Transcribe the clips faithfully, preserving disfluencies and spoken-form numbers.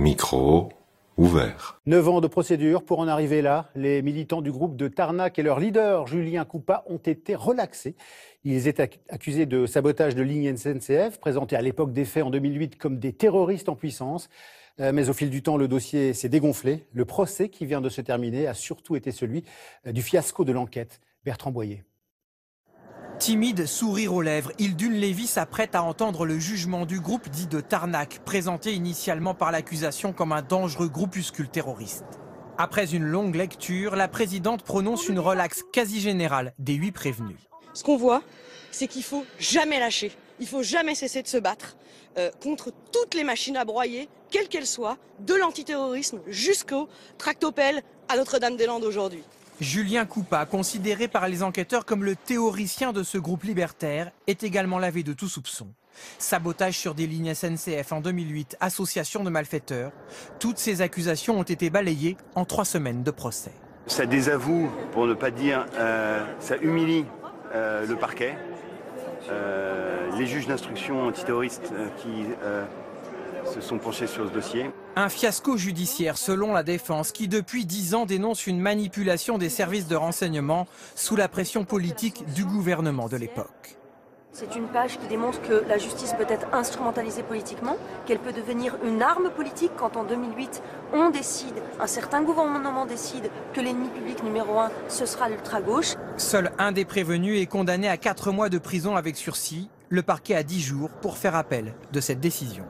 Micro ouvert. Neuf ans de procédure pour en arriver là. Les militants du groupe de Tarnac et leur leader, Julien Coupat, ont été relaxés. Ils étaient accusés de sabotage de lignes S N C F, présentés à l'époque des faits en deux mille huit comme des terroristes en puissance. Mais au fil du temps, le dossier s'est dégonflé. Le procès qui vient de se terminer a surtout été celui du fiasco de l'enquête. Bertrand Boyer. Timide, sourire aux lèvres, Hildune Lévy s'apprête à entendre le jugement du groupe dit de Tarnac, présenté initialement par l'accusation comme un dangereux groupuscule terroriste. Après une longue lecture, la présidente prononce une relaxe quasi générale des huit prévenus. Ce qu'on voit, c'est qu'il ne faut jamais lâcher, il ne faut jamais cesser de se battre euh, contre toutes les machines à broyer, quelles qu'elles soient, de l'antiterrorisme jusqu'au tractopelle à Notre-Dame-des-Landes aujourd'hui. Julien Coupat, considéré par les enquêteurs comme le théoricien de ce groupe libertaire, est également lavé de tout soupçon. Sabotage sur des lignes S N C F en deux mille huit, association de malfaiteurs. Toutes ces accusations ont été balayées en trois semaines de procès. Ça désavoue, pour ne pas dire, euh, ça humilie euh, le parquet, euh, les juges d'instruction antiterroristes euh, qui euh, se sont penchés sur ce dossier. Un fiasco judiciaire selon la défense qui depuis dix ans dénonce une manipulation des services de renseignement sous la pression politique du gouvernement de l'époque. C'est une page qui démontre que la justice peut être instrumentalisée politiquement, qu'elle peut devenir une arme politique quand en deux mille huit on décide, un certain gouvernement décide que l'ennemi public numéro un ce sera l'ultra-gauche. Seul un des prévenus est condamné à quatre mois de prison avec sursis, le parquet a dix jours pour faire appel de cette décision.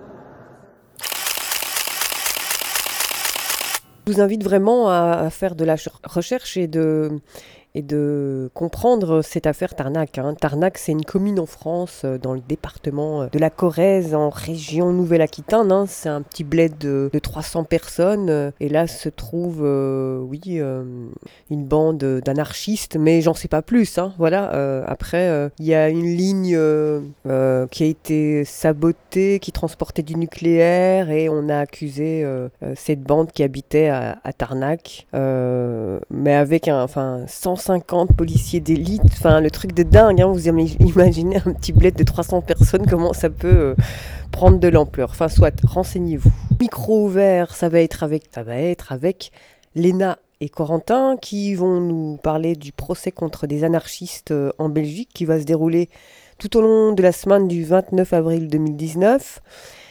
Je vous invite vraiment à faire de la recherche et de, et de comprendre cette affaire Tarnac. Hein. Tarnac, c'est une commune en France, dans le département de la Corrèze, en région Nouvelle-Aquitaine. Hein. C'est un petit bled de, de trois cents personnes. Et là se trouve, euh, oui, euh, une bande d'anarchistes, mais j'en sais pas plus. Hein. Voilà. Euh, après, il euh, y a une ligne euh, euh, qui a été sabotée, qui transportait du nucléaire, et on a accusé euh, cette bande qui habitait à, à Tarnac, euh, mais avec un, enfin, cent cinquante policiers d'élite, enfin le truc de dingue, hein, vous imaginez un petit bled de trois cents personnes, comment ça peut euh, prendre de l'ampleur. Enfin soit, renseignez-vous. Micro ouvert, ça va être avec, ça va être avec Léna et Corentin qui vont nous parler du procès contre des anarchistes euh, en Belgique qui va se dérouler tout au long de la semaine du vingt-neuf avril deux mille dix-neuf.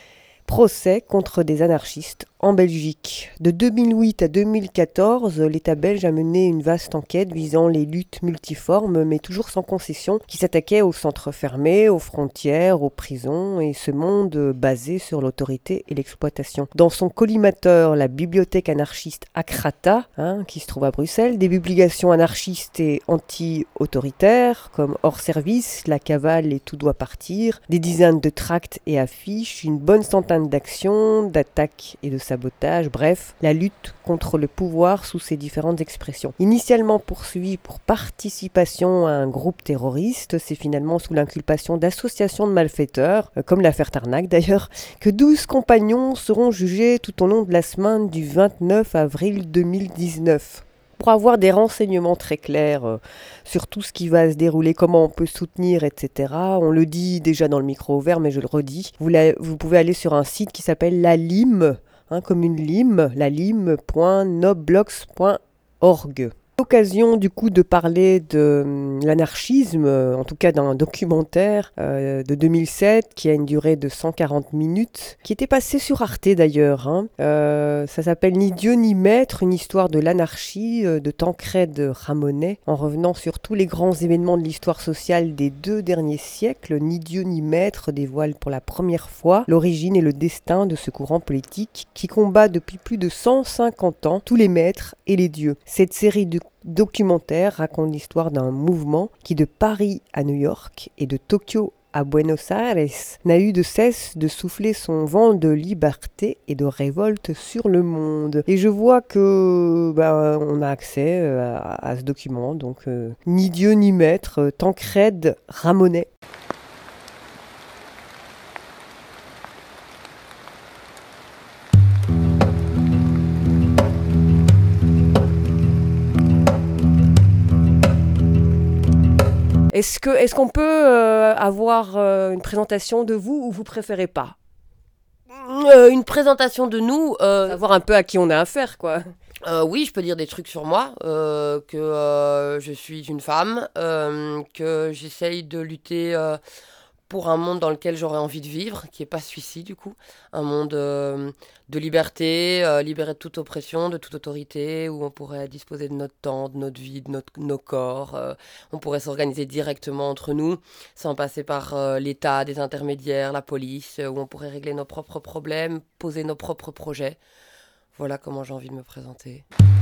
Procès contre des anarchistes en Belgique. De deux mille huit à deux mille quatorze, l'État belge a mené une vaste enquête visant les luttes multiformes, mais toujours sans concession, qui s'attaquait aux centres fermés, aux frontières, aux prisons, et ce monde basé sur l'autorité et l'exploitation. Dans son collimateur, la bibliothèque anarchiste Akrata, hein, qui se trouve à Bruxelles, des publications anarchistes et anti-autoritaires, comme Hors service, La cavale et Tout doit partir, des dizaines de tracts et affiches, une bonne centaine d'actions, d'attaques et de sabotage, bref, la lutte contre le pouvoir sous ses différentes expressions. Initialement poursuivi pour participation à un groupe terroriste, c'est finalement sous l'inculpation d'associations de malfaiteurs, euh, comme l'affaire Tarnac d'ailleurs, que douze compagnons seront jugés tout au long de la semaine du vingt-neuf avril deux mille dix-neuf. Pour avoir des renseignements très clairs euh, sur tout ce qui va se dérouler, comment on peut soutenir, et cetera. On le dit déjà dans le micro ouvert, mais je le redis. Vous, la, vous pouvez aller sur un site qui s'appelle La Lime, hein, comme une lime, lalime point noblogs point org. L'occasion du coup de parler de euh, l'anarchisme, euh, en tout cas d'un documentaire euh, de deux mille sept qui a une durée de cent quarante minutes, qui était passé sur Arte d'ailleurs. Hein. Euh, ça s'appelle Ni Dieu ni Maître, une histoire de l'anarchie euh, de Tancrède Ramonet, en revenant sur tous les grands événements de l'histoire sociale des deux derniers siècles. Ni Dieu ni Maître dévoile pour la première fois l'origine et le destin de ce courant politique qui combat depuis plus de cent cinquante ans tous les maîtres et les dieux. Cette série de documentaire raconte l'histoire d'un mouvement qui, de Paris à New York et de Tokyo à Buenos Aires, n'a eu de cesse de souffler son vent de liberté et de révolte sur le monde. Et je vois que ben, on a accès à, à ce document, donc euh, Ni Dieu ni Maître, Tancrède Ramonet. Est-ce que, est-ce qu'on peut euh, avoir euh, une présentation de vous ou vous préférez pas ? euh, Une présentation de nous. Euh, Savoir un peu à qui on a affaire, quoi. euh, oui, je peux dire des trucs sur moi, euh, que euh, je suis une femme, euh, que j'essaye de lutter euh, pour un monde dans lequel j'aurais envie de vivre, qui n'est pas celui-ci du coup. Un monde euh, de liberté, euh, libéré de toute oppression, de toute autorité, où on pourrait disposer de notre temps, de notre vie, de notre, nos corps. Euh, on pourrait s'organiser directement entre nous, sans passer par euh, l'État, des intermédiaires, la police, euh, où on pourrait régler nos propres problèmes, poser nos propres projets. Voilà comment j'ai envie de me présenter.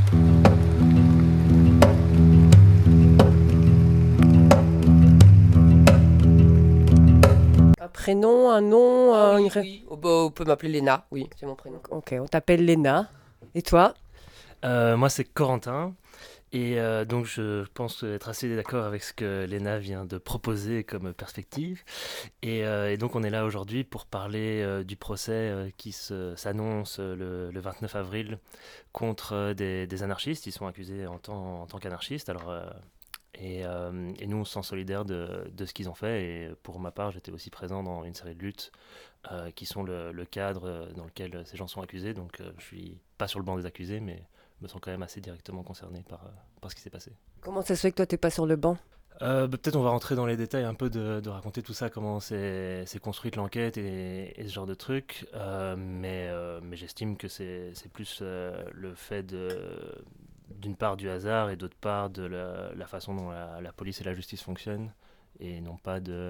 Un prénom, un nom, Ah euh, oui, une ré- oui. Oh, bah, on peut m'appeler Léna, oui, c'est mon prénom. Ok, on t'appelle Léna. Et toi? Euh, moi, c'est Corentin. Et euh, donc, je pense être assez d'accord avec ce que Léna vient de proposer comme perspective. Et, euh, et donc, on est là aujourd'hui pour parler euh, du procès euh, qui se, s'annonce le, le vingt-neuf avril contre euh, des, des anarchistes. Ils sont accusés en tant, en tant qu'anarchistes. Alors, euh, et, euh, et nous, on se sent solidaires de, de ce qu'ils ont fait. Et pour ma part, j'étais aussi présent dans une série de luttes euh, qui sont le, le cadre dans lequel ces gens sont accusés. Donc, euh, je suis pas sur le banc des accusés, mais me sens quand même assez directement concerné par, euh, par ce qui s'est passé. Comment ça se fait que toi, t'es pas sur le banc? Euh, bah, peut-être on va rentrer dans les détails un peu de, de raconter tout ça, comment c'est, c'est construite l'enquête et, et ce genre de trucs. Euh, mais, euh, mais j'estime que c'est, c'est plus euh, le fait de, d'une part du hasard et d'autre part de la, la façon dont la, la police et la justice fonctionnent et non pas de,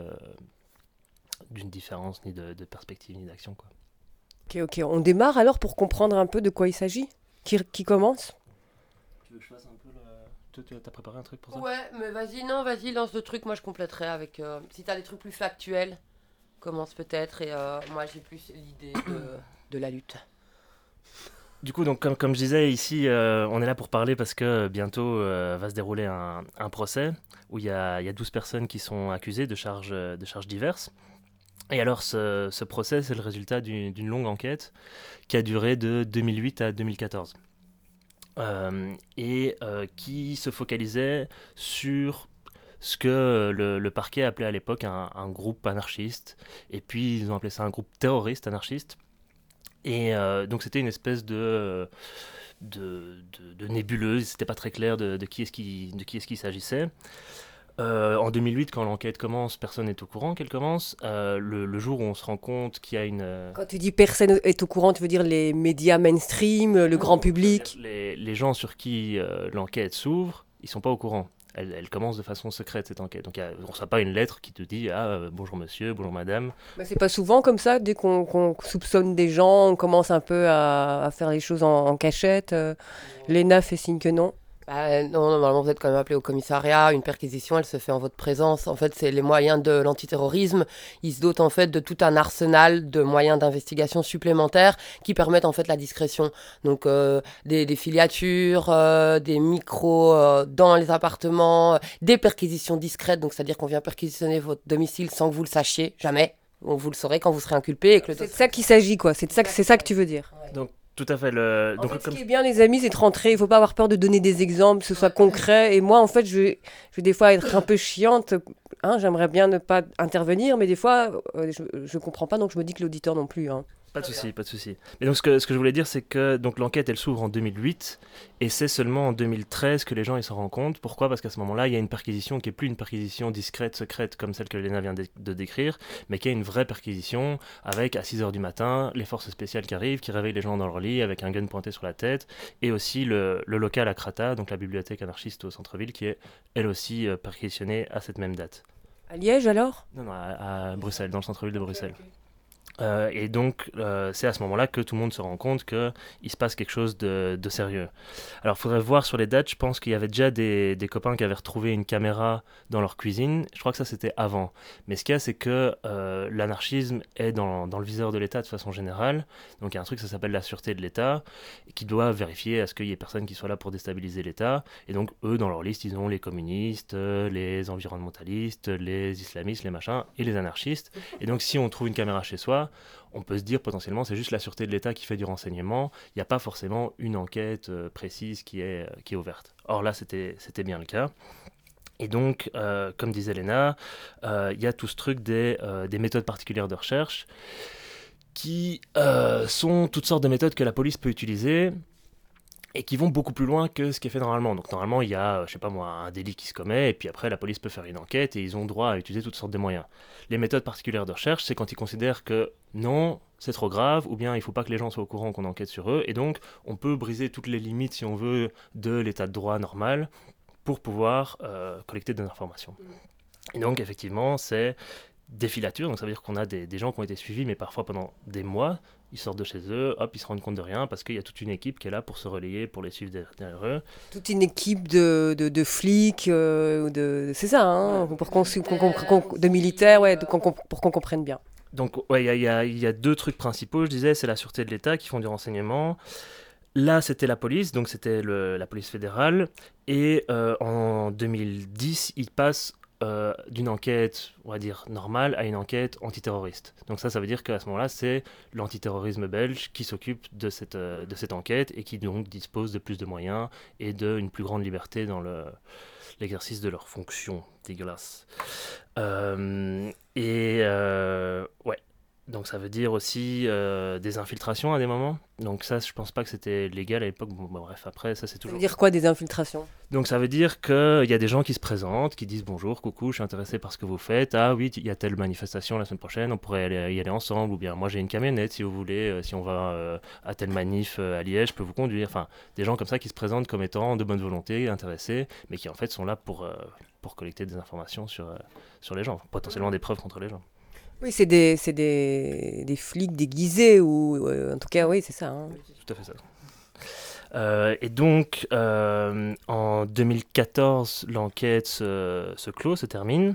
d'une différence ni de, de perspective ni d'action, quoi. Ok, ok. On démarre alors pour comprendre un peu de quoi il s'agit. Qui, qui commence? Tu veux que je fasse un peu le... Tu as préparé un truc pour ça? Ouais, mais vas-y, non, vas-y, lance le truc, moi je compléterai avec... Euh, si t'as des trucs plus factuels, commence peut-être, et euh, moi j'ai plus l'idée de, de la lutte. Du coup, donc, comme, comme je disais, ici, euh, on est là pour parler parce que bientôt euh, va se dérouler un, un procès où il y a, il y a douze personnes qui sont accusées de charges, de charges diverses. Et alors, ce, ce procès, c'est le résultat d'une, d'une longue enquête qui a duré de deux mille huit à deux mille quatorze. Euh, et euh, qui se focalisait sur ce que le, le parquet appelait à l'époque un, un groupe anarchiste. Et puis, ils ont appelé ça un groupe terroriste anarchiste. Et euh, donc, c'était une espèce de... de, de, de nébuleuse, c'était pas très clair de, de qui est-ce qui, de qui est-ce qu'il s'agissait. Euh, en deux mille huit, quand l'enquête commence, personne n'est au courant qu'elle commence. Euh, le, le jour où on se rend compte qu'il y a une... Euh... Quand tu dis personne est au courant, tu veux dire les médias mainstream, le grand public? Les, les gens sur qui euh, l'enquête s'ouvre, ils sont pas au courant. Elle, elle commence de façon secrète, cette enquête. Donc, y a, on ne reçoit pas une lettre qui te dit « Ah, euh, bonjour monsieur, bonjour madame ». Bah, c'est pas souvent comme ça, dès qu'on, qu'on soupçonne des gens, on commence un peu à, à faire les choses en, en cachette. Euh, Léna fait signe que non. Bah, non, normalement vous êtes quand même appelé au commissariat, une perquisition elle se fait en votre présence, en fait c'est les moyens de l'antiterrorisme, ils se dotent en fait de tout un arsenal de moyens d'investigation supplémentaires qui permettent en fait la discrétion, donc euh, des, des filiatures, euh, des micros euh, dans les appartements, euh, des perquisitions discrètes, donc c'est-à-dire qu'on vient perquisitionner votre domicile sans que vous le sachiez, jamais, vous le saurez quand vous serez inculpé. Et que le C'est de ça qu'il s'agit quoi, c'est de ça, que- c'est ça que tu veux dire. Donc, tout à fait. Le... En Donc, fait, ce comme... qui est bien, les amis, c'est de rentrer. Il ne faut pas avoir peur de donner des exemples, que ce soit concret. Et moi, en fait, je vais, je vais des fois être un peu chiante. Hein, j'aimerais bien ne pas intervenir, mais des fois, euh, je ne comprends pas, donc je me dis que l'auditeur non plus. Hein. Pas de souci, pas de souci. Mais donc, ce que, ce que je voulais dire, c'est que donc, l'enquête, elle s'ouvre en deux mille huit, et c'est seulement en deux mille treize que les gens ils s'en rendent compte. Pourquoi ? Parce qu'à ce moment-là, il y a une perquisition qui n'est plus une perquisition discrète, secrète, comme celle que Léna vient de, de décrire, mais qui est une vraie perquisition, avec, à six heures du matin, les forces spéciales qui arrivent, qui réveillent les gens dans leur lit, avec un gun pointé sur la tête, et aussi le, le local à Krata, donc la bibliothèque anarchiste au centre-ville, qui est, elle aussi, euh, perquisitionnée à cette même date. À Liège, alors ? Non, non, à, à Bruxelles, dans le centre-ville de Bruxelles. Okay, okay. Euh, et donc, euh, c'est à ce moment-là que tout le monde se rend compte qu'il se passe quelque chose de, de sérieux. Alors, il faudrait voir sur les dates, je pense qu'il y avait déjà des, des copains qui avaient retrouvé une caméra dans leur cuisine. Je crois que ça, c'était avant. Mais ce qu'il y a, c'est que euh, l'anarchisme est dans, dans le viseur de l'État de façon générale. Donc, il y a un truc, ça s'appelle la sûreté de l'État, qui doit vérifier à ce qu'il y ait personne qui soit là pour déstabiliser l'État. Et donc, eux, dans leur liste, ils ont les communistes, les environnementalistes, les islamistes, les machins, et les anarchistes. Et donc, si on trouve une caméra chez soi, on peut se dire potentiellement c'est juste la sûreté de l'État qui fait du renseignement, il n'y a pas forcément une enquête euh, précise qui est, euh, qui est ouverte. Or là, c'était, c'était bien le cas. Et donc, euh, comme disait Léna, il euh, y a tout ce truc des, euh, des méthodes particulières de recherche qui euh, sont toutes sortes de méthodes que la police peut utiliser et qui vont beaucoup plus loin que ce qui est fait normalement. Donc normalement, il y a, je sais pas moi, un délit qui se commet, et puis après, la police peut faire une enquête, et ils ont droit à utiliser toutes sortes de moyens. Les méthodes particulières de recherche, c'est quand ils considèrent que non, c'est trop grave, ou bien il ne faut pas que les gens soient au courant qu'on enquête sur eux, et donc on peut briser toutes les limites, si on veut, de l'état de droit normal, pour pouvoir euh, collecter des informations. Et donc, effectivement, c'est des filatures, donc ça veut dire qu'on a des, des gens qui ont été suivis, mais parfois pendant des mois, ils sortent de chez eux, hop, ils se rendent compte de rien, parce qu'il y a toute une équipe qui est là pour se relayer, pour les suivre derrière eux. Toute une équipe de, de, de flics, euh, de, c'est ça, hein, pour qu'on, qu'on, qu'on, qu'on, de militaires, ouais, de, qu'on, pour qu'on comprenne bien. Donc, ouais, il y, y, y a deux trucs principaux, je disais, c'est la sûreté de l'État qui font du renseignement. Là, c'était la police, donc c'était le, la police fédérale, et euh, en deux mille dix, ils passent Euh, d'une enquête, on va dire, normale à une enquête antiterroriste. Donc ça, ça veut dire qu'à ce moment-là, c'est l'antiterrorisme belge qui s'occupe de cette, euh, de cette enquête et qui donc dispose de plus de moyens et d'une plus grande liberté dans le, l'exercice de leurs fonctions. Dégueulasse. Euh, et euh, ouais. Donc ça veut dire aussi euh, des infiltrations à des moments. Donc ça, je pense pas que c'était légal à l'époque. Bon, bah, bref, après, ça c'est toujours... Ça veut dire quoi, des infiltrations ? Donc ça veut dire qu'il y a des gens qui se présentent, qui disent bonjour, coucou, je suis intéressé par ce que vous faites. Ah oui, il y a telle manifestation la semaine prochaine, on pourrait aller, y aller ensemble. Ou bien moi j'ai une camionnette si vous voulez, euh, si on va euh, à telle manif euh, à Liège, je peux vous conduire. Enfin, des gens comme ça qui se présentent comme étant de bonne volonté, intéressés, mais qui en fait sont là pour, euh, pour collecter des informations sur, euh, sur les gens, potentiellement des preuves contre les gens. Oui, c'est des, c'est des, des flics déguisés, ou euh, en tout cas, oui, c'est ça. Hein. Tout à fait ça. Euh, et donc, euh, en deux mille quatorze, l'enquête se, se clôt, se termine.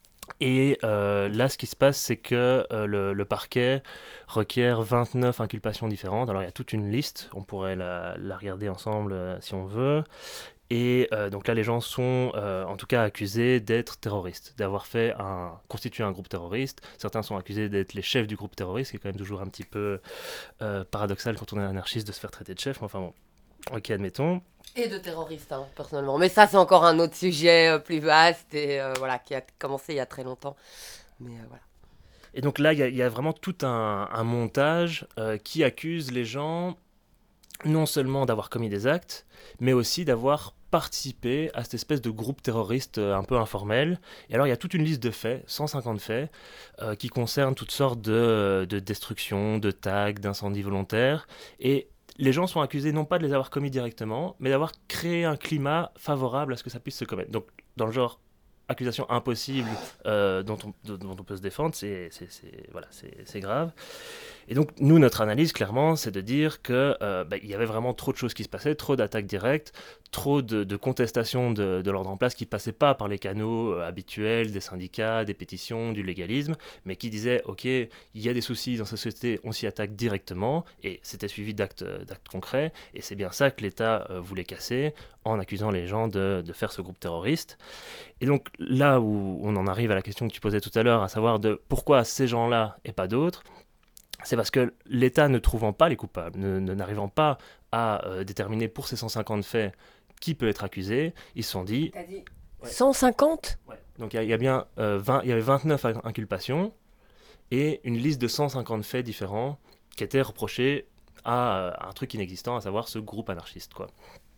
Et euh, là, ce qui se passe, c'est que euh, le, le parquet requiert vingt-neuf inculpations différentes. Alors, il y a toute une liste, on pourrait la, la regarder ensemble euh, si on veut. Et euh, donc là, les gens sont euh, en tout cas accusés d'être terroristes, d'avoir fait un, constitué un groupe terroriste. Certains sont accusés d'être les chefs du groupe terroriste, qui est quand même toujours un petit peu euh, paradoxal quand on est anarchiste de se faire traiter de chef. Enfin bon, ok, admettons. Et de terroristes, hein, personnellement. Mais ça, c'est encore un autre sujet euh, plus vaste et euh, voilà, qui a commencé il y a très longtemps. Mais euh, voilà. Et donc là, il y, y a vraiment tout un, un montage euh, qui accuse les gens non seulement d'avoir commis des actes, mais aussi d'avoir participé à cette espèce de groupe terroriste euh, un peu informel. Et alors, il y a toute une liste de faits, cent cinquante faits, euh, qui concernent toutes sortes de, de destructions, de tags, d'incendies volontaires. Et les gens sont accusés non pas de les avoir commis directement, mais d'avoir créé un climat favorable à ce que ça puisse se commettre. Donc, dans le genre accusation impossible euh, dont, on, dont on peut se défendre, c'est, c'est, c'est, voilà, c'est, c'est grave. Et donc, nous, notre analyse, clairement, c'est de dire qu'il euh, bah, y avait vraiment trop de choses qui se passaient, trop d'attaques directes, trop de, de contestations de, de l'ordre en place qui ne passaient pas par les canaux euh, habituels des syndicats, des pétitions, du légalisme, mais qui disaient, OK, il y a des soucis dans cette société, on s'y attaque directement, et c'était suivi d'actes, d'actes concrets, et c'est bien ça que l'État euh, voulait casser en accusant les gens de, de faire ce groupe terroriste. Et donc, là où on en arrive à la question que tu posais tout à l'heure, à savoir de pourquoi ces gens-là et pas d'autres, c'est parce que l'État ne trouvant pas les coupables, ne, ne, n'arrivant pas à euh, déterminer pour ces cent cinquante faits qui peut être accusé, ils se sont dit... T'as dit ouais. cent cinquante ouais. Donc il y, y a bien euh, vingt, il y avait vingt-neuf inculpations et une liste de cent cinquante faits différents qui étaient reprochés à, à un truc inexistant, à savoir ce groupe anarchiste, quoi.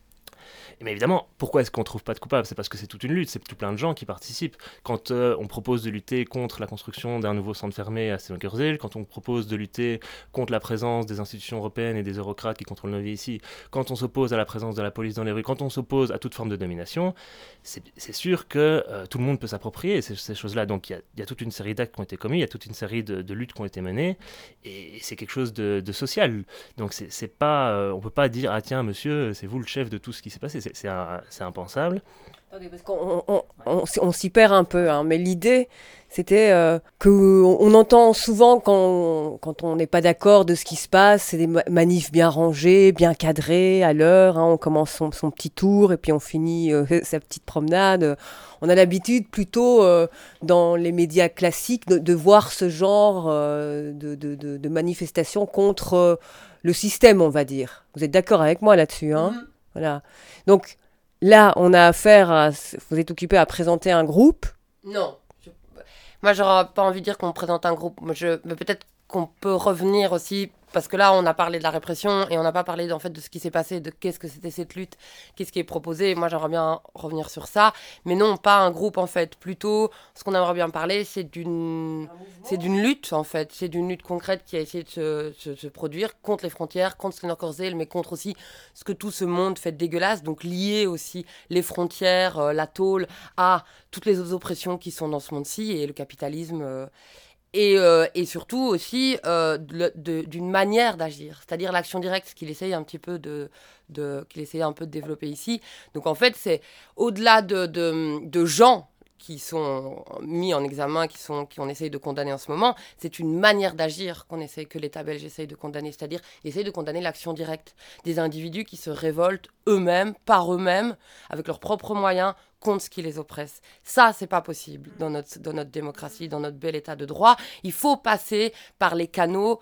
Mais évidemment, pourquoi est-ce qu'on ne trouve pas de coupables ? C'est parce que c'est toute une lutte, c'est tout plein de gens qui participent. Quand euh, on propose de lutter contre la construction d'un nouveau centre fermé à Steenkerzel, quand on propose de lutter contre la présence des institutions européennes et des eurocrates qui contrôlent nos vies ici, quand on s'oppose à la présence de la police dans les rues, quand on s'oppose à toute forme de domination, c'est, c'est sûr que euh, tout le monde peut s'approprier ces, ces choses-là. Donc il y, y a toute une série d'actes qui ont été commis, il y a toute une série de, de luttes qui ont été menées, et, et c'est quelque chose de, de social. Donc c'est, c'est pas, euh, on ne peut pas dire « Ah tiens, monsieur, c'est vous le chef de tout ce qui s'est passé ». C'est, c'est, un, c'est impensable. Attendez, parce qu'on on, on, on s'y perd un peu, hein, mais l'idée, c'était euh, qu'on on entend souvent quand, quand on n'est pas d'accord de ce qui se passe, c'est des manifs bien rangés, bien cadrés, à l'heure, hein, on commence son, son petit tour et puis on finit euh, sa petite promenade. On a l'habitude plutôt, euh, dans les médias classiques, de, de voir ce genre euh, de, de, de, de manifestations contre euh, le système, on va dire. Vous êtes d'accord avec moi là-dessus, hein ? Mm-hmm. Voilà. Donc là, on a affaire à... Vous êtes occupé à présenter un groupe ? Non. Je... Moi, j'aurais pas envie de dire qu'on présente un groupe. Moi, je... Mais peut-être qu'on peut revenir aussi, parce que là, on a parlé de la répression et on n'a pas parlé en fait, de ce qui s'est passé, de qu'est-ce que c'était cette lutte, qu'est-ce qui est proposé. Moi, j'aimerais bien revenir sur ça. Mais non, pas un groupe, en fait. Plutôt, ce qu'on aimerait bien parler, c'est d'une, c'est d'une lutte, en fait. C'est d'une lutte concrète qui a essayé de se, se, se produire contre les frontières, contre Skinner-Korzel, mais contre aussi ce que tout ce monde fait de dégueulasse. Donc, lier aussi les frontières, euh, la tôle, à toutes les autres oppressions qui sont dans ce monde-ci et le capitalisme... Euh, Et, euh, et surtout aussi euh, de, de, d'une manière d'agir, c'est-à-dire l'action directe, ce qu'il essaye un petit peu de, de, qu'il essaye un peu de développer ici. Donc en fait, c'est au-delà de, de, de gens qui sont mis en examen, qui sont, qui on essaye de condamner en ce moment, c'est une manière d'agir qu'on essaye, que l'État belge essaye de condamner, c'est-à-dire il essaye de condamner l'action directe des individus qui se révoltent eux-mêmes, par eux-mêmes, avec leurs propres moyens, contre ce qui les oppresse. Ça, c'est pas possible dans notre, dans notre démocratie, dans notre bel état de droit. Il faut passer par les canaux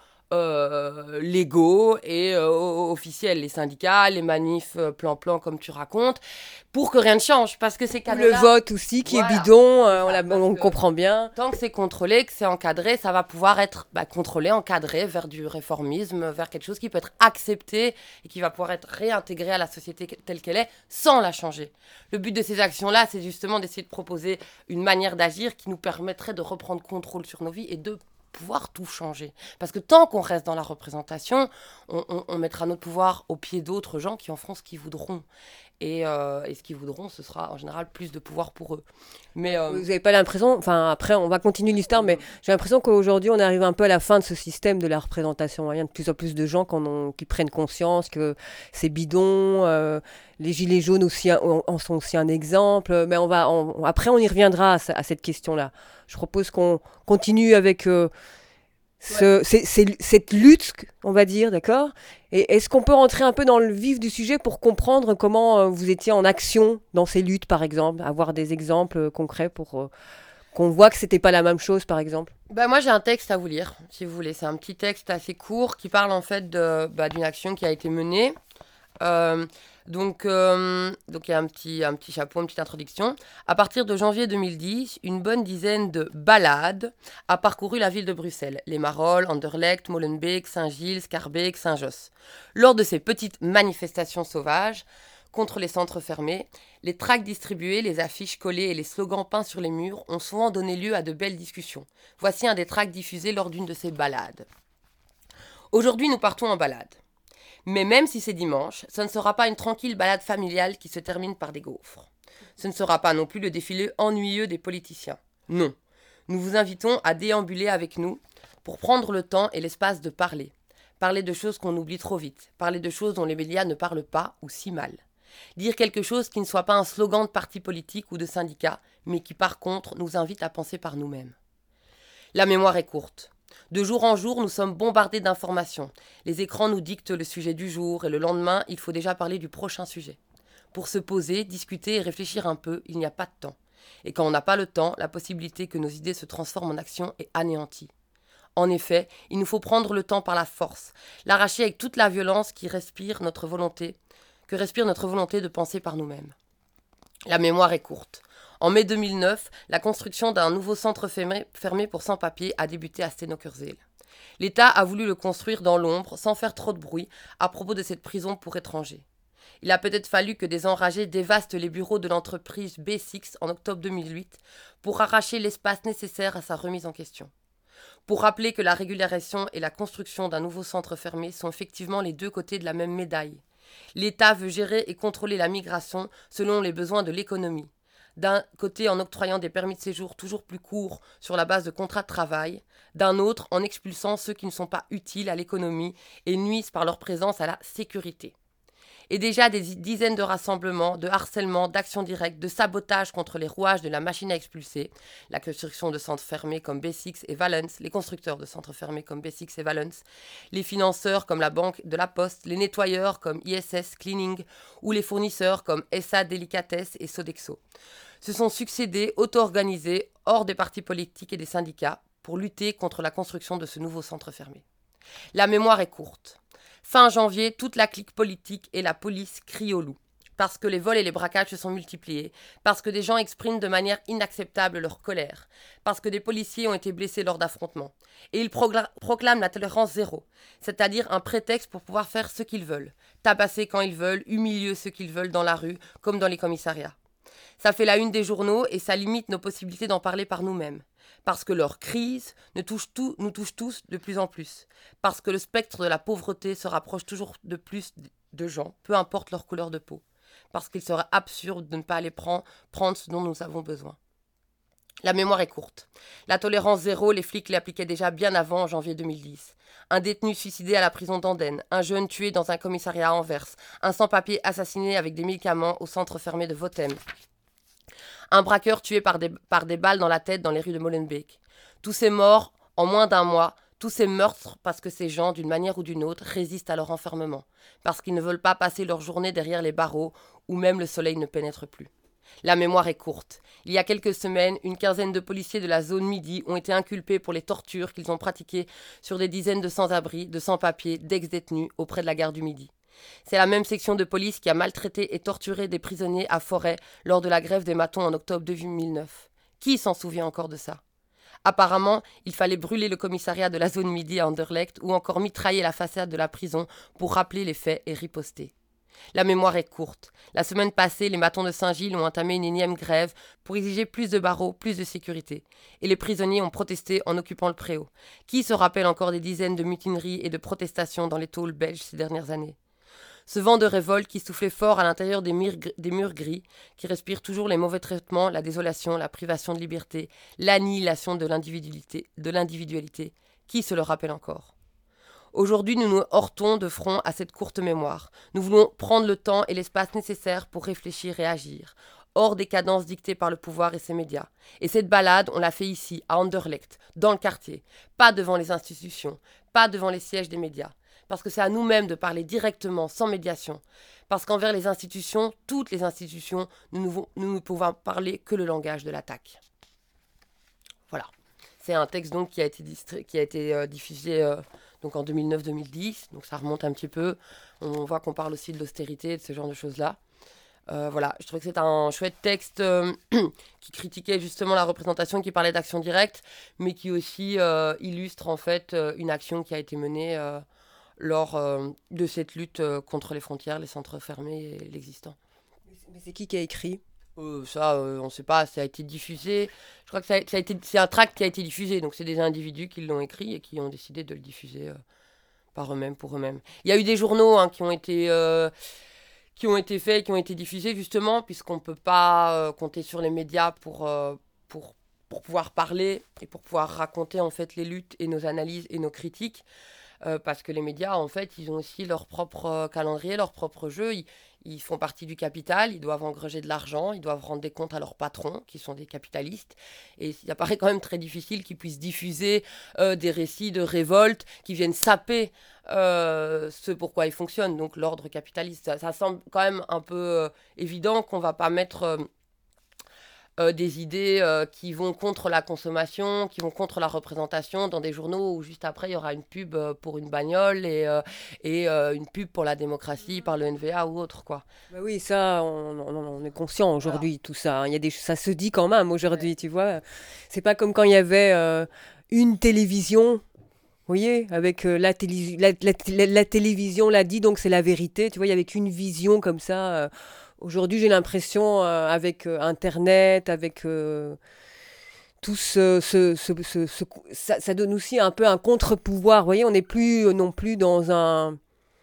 euh, légaux et euh, officiels, les syndicats, les manifs euh, plan-plan, comme tu racontes, pour que rien ne change. Parce que ces canaux-là... Le vote aussi, qui voilà. est bidon, euh, on, la, on comprend bien. Tant que c'est contrôlé, que c'est encadré, ça va pouvoir être bah, contrôlé, encadré vers du réformisme, vers quelque chose qui peut être accepté et qui va pouvoir être réintégré à la société telle qu'elle est, sans la changer. Le but de ces actions-là, c'est justement d'essayer de proposer une manière d'agir qui nous permettrait de reprendre contrôle sur nos vies et de pouvoir tout changer. Parce que tant qu'on reste dans la représentation, on, on, on mettra notre pouvoir au pied d'autres gens qui en feront ce qu'ils voudront. Et, euh, et ce qu'ils voudront, ce sera en général plus de pouvoir pour eux. Mais euh... vous n'avez pas l'impression, enfin après on va continuer l'histoire, mais j'ai l'impression qu'aujourd'hui on arrive un peu à la fin de ce système de la représentation. Il y a de plus en plus de gens qui, ont, qui prennent conscience que c'est bidon. Euh, les gilets jaunes aussi en, en sont aussi un exemple. Mais on va, on, après on y reviendra à, à cette question-là. Je propose qu'on continue avec euh, ce, ouais. c'est, c'est, cette lutte, on va dire, d'accord ? Et est-ce qu'on peut rentrer un peu dans le vif du sujet pour comprendre comment euh, vous étiez en action dans ces luttes, par exemple ? Avoir des exemples euh, concrets pour euh, qu'on voit que c'était pas la même chose, par exemple ? Bah moi, j'ai un texte à vous lire, si vous voulez. C'est un petit texte assez court qui parle en fait de, bah, d'une action qui a été menée. Euh, donc, euh, donc il y a un petit, un petit chapeau, une petite introduction. À partir de janvier deux mille dix, une bonne dizaine de balades a parcouru la ville de Bruxelles. Les Marolles, Anderlecht, Molenbeek, Saint-Gilles, Schaerbeek, Saint-Josse. Lors de ces petites manifestations sauvages contre les centres fermés, les tracts distribués, les affiches collées et les slogans peints sur les murs ont souvent donné lieu à de belles discussions. Voici un des tracts diffusés lors d'une de ces balades. Aujourd'hui, nous partons en balade. Mais même si c'est dimanche, ce ne sera pas une tranquille balade familiale qui se termine par des gaufres. Ce ne sera pas non plus le défilé ennuyeux des politiciens. Non, nous vous invitons à déambuler avec nous pour prendre le temps et l'espace de parler. Parler de choses qu'on oublie trop vite. Parler de choses dont les médias ne parlent pas ou si mal. Dire quelque chose qui ne soit pas un slogan de parti politique ou de syndicat, mais qui par contre nous invite à penser par nous-mêmes. La mémoire est courte. De jour en jour, nous sommes bombardés d'informations. Les écrans nous dictent le sujet du jour et le lendemain, il faut déjà parler du prochain sujet. Pour se poser, discuter et réfléchir un peu, il n'y a pas de temps. Et quand on n'a pas le temps, la possibilité que nos idées se transforment en action est anéantie. En effet, il nous faut prendre le temps par la force, l'arracher avec toute la violence qui respire notre volonté, que respire notre volonté de penser par nous-mêmes. La mémoire est courte. En mai deux mille neuf, la construction d'un nouveau centre fermé pour sans-papiers a débuté à Steno-Korzel. L'État a voulu le construire dans l'ombre, sans faire trop de bruit, à propos de cette prison pour étrangers. Il a peut-être fallu que des enragés dévastent les bureaux de l'entreprise B six en octobre deux mille huit pour arracher l'espace nécessaire à sa remise en question. Pour rappeler que la régularisation et la construction d'un nouveau centre fermé sont effectivement les deux côtés de la même médaille. L'État veut gérer et contrôler la migration selon les besoins de l'économie. D'un côté en octroyant des permis de séjour toujours plus courts sur la base de contrats de travail, d'un autre en expulsant ceux qui ne sont pas utiles à l'économie et nuisent par leur présence à la sécurité. Et déjà des dizaines de rassemblements, de harcèlements, d'actions directes, de sabotage contre les rouages de la machine à expulser, la construction de centres fermés comme B six et Valence, les constructeurs de centres fermés comme B six et Valence, les financeurs comme la Banque de la Poste, les nettoyeurs comme I S S Cleaning ou les fournisseurs comme S A Délicatesse et Sodexo. Se sont succédés, auto-organisés, hors des partis politiques et des syndicats, pour lutter contre la construction de ce nouveau centre fermé. La mémoire est courte. Fin janvier, toute la clique politique et la police crient au loup. parce que les vols et les braquages se sont multipliés, parce que des gens expriment de manière inacceptable leur colère, parce que des policiers ont été blessés lors d'affrontements. Et ils progla- proclament la tolérance zéro, c'est-à-dire un prétexte pour pouvoir faire ce qu'ils veulent, tabasser quand ils veulent, humilier ceux qu'ils veulent dans la rue, comme dans les commissariats. Ça fait la une des journaux et ça limite nos possibilités d'en parler par nous-mêmes. Parce que leur crise nous touche, tout, nous touche tous de plus en plus. Parce que le spectre de la pauvreté se rapproche toujours de plus de gens, peu importe leur couleur de peau. Parce qu'il serait absurde de ne pas aller prendre, prendre ce dont nous avons besoin. La mémoire est courte. La tolérance zéro, les flics l'appliquaient déjà bien avant, en janvier deux mille dix. Un détenu suicidé à la prison d'Andenne, un jeune tué dans un commissariat à Anvers, un sans-papier assassiné avec des médicaments au centre fermé de Votem. Un braqueur tué par des, par des balles dans la tête dans les rues de Molenbeek. Tous ces morts en moins d'un mois, tous ces meurtres parce que ces gens, d'une manière ou d'une autre, résistent à leur enfermement, parce qu'ils ne veulent pas passer leur journée derrière les barreaux où même le soleil ne pénètre plus. La mémoire est courte. Il y a quelques semaines, une quinzaine de policiers de la zone Midi ont été inculpés pour les tortures qu'ils ont pratiquées sur des dizaines de sans-abri, de sans-papiers, d'ex-détenus auprès de la gare du Midi. C'est la même section de police qui a maltraité et torturé des prisonniers à Forêt lors de la grève des matons en octobre deux mille neuf. Qui s'en souvient encore de ça ? Apparemment, il fallait brûler le commissariat de la zone Midi à Anderlecht ou encore mitrailler la façade de la prison pour rappeler les faits et riposter. La mémoire est courte. La semaine passée, les matons de Saint-Gilles ont entamé une énième grève pour exiger plus de barreaux, plus de sécurité. Et les prisonniers ont protesté en occupant le préau. Qui se rappelle encore des dizaines de mutineries et de protestations dans les tôles belges ces dernières années ? Ce vent de révolte qui soufflait fort à l'intérieur des murs, des murs gris, qui respire toujours les mauvais traitements, la désolation, la privation de liberté, l'annihilation de l'individualité, de l'individualité, qui se le rappelle encore ? Aujourd'hui, nous nous heurtons de front à cette courte mémoire. Nous voulons prendre le temps et l'espace nécessaires pour réfléchir et agir, hors des cadences dictées par le pouvoir et ses médias. Et cette balade, on l'a fait ici, à Anderlecht, dans le quartier, pas devant les institutions, pas devant les sièges des médias. Parce que c'est à nous-mêmes de parler directement, sans médiation. Parce qu'envers les institutions, toutes les institutions, nous ne nous, nous, nous pouvons parler que le langage de l'attaque. Voilà. C'est un texte donc qui a été, distri- qui a été euh, diffusé euh, donc en deux mille neuf deux mille dix, donc ça remonte un petit peu. On voit qu'on parle aussi de l'austérité, de ce genre de choses-là. Euh, voilà, je trouvais que c'est un chouette texte euh, qui critiquait justement la représentation, qui parlait d'action directe, mais qui aussi euh, illustre en fait euh, une action qui a été menée euh, lors euh, de cette lutte euh, contre les frontières, les centres fermés et l'existant. Mais c'est qui qui a écrit ? euh, Ça, euh, on ne sait pas, ça a été diffusé. Je crois que ça a, ça a été, c'est un tract qui a été diffusé, donc c'est des individus qui l'ont écrit et qui ont décidé de le diffuser euh, par eux-mêmes, pour eux-mêmes. Il y a eu des journaux hein, qui ont été... Euh, qui ont été faits, qui ont été diffusés justement, puisqu'on ne peut pas euh, compter sur les médias pour, euh, pour, pour pouvoir parler et pour pouvoir raconter en fait les luttes et nos analyses et nos critiques. Euh, parce que les médias, en fait, ils ont aussi leur propre euh, calendrier, leur propre jeu. Ils, ils font partie du capital, ils doivent engranger de l'argent, ils doivent rendre des comptes à leurs patrons, qui sont des capitalistes. Et il apparaît quand même très difficile qu'ils puissent diffuser euh, des récits de révolte qui viennent saper euh, ce pourquoi ils fonctionnent, donc l'ordre capitaliste. Ça, ça semble quand même un peu euh, évident qu'on ne va pas mettre... Euh, Euh, des idées euh, qui vont contre la consommation, qui vont contre la représentation dans des journaux où juste après il y aura une pub euh, pour une bagnole et, euh, et euh, une pub pour la démocratie par le N V A ou autre quoi. Bah oui, ça, on, on, on est conscient aujourd'hui, voilà. Tout ça. Hein. Il y a des, ça se dit quand même aujourd'hui, ouais. Tu vois. C'est pas comme quand il y avait euh, une télévision. Vous voyez, avec euh, la, télé- la, la, la, la télévision l'a dit, donc c'est la vérité. Tu vois, il y avait qu'une vision comme ça. Euh, aujourd'hui, j'ai l'impression, euh, avec euh, Internet, avec euh, tout ce... ce, ce, ce, ce ça, ça donne aussi un peu un contre-pouvoir. Vous voyez, on n'est plus euh, non plus dans un...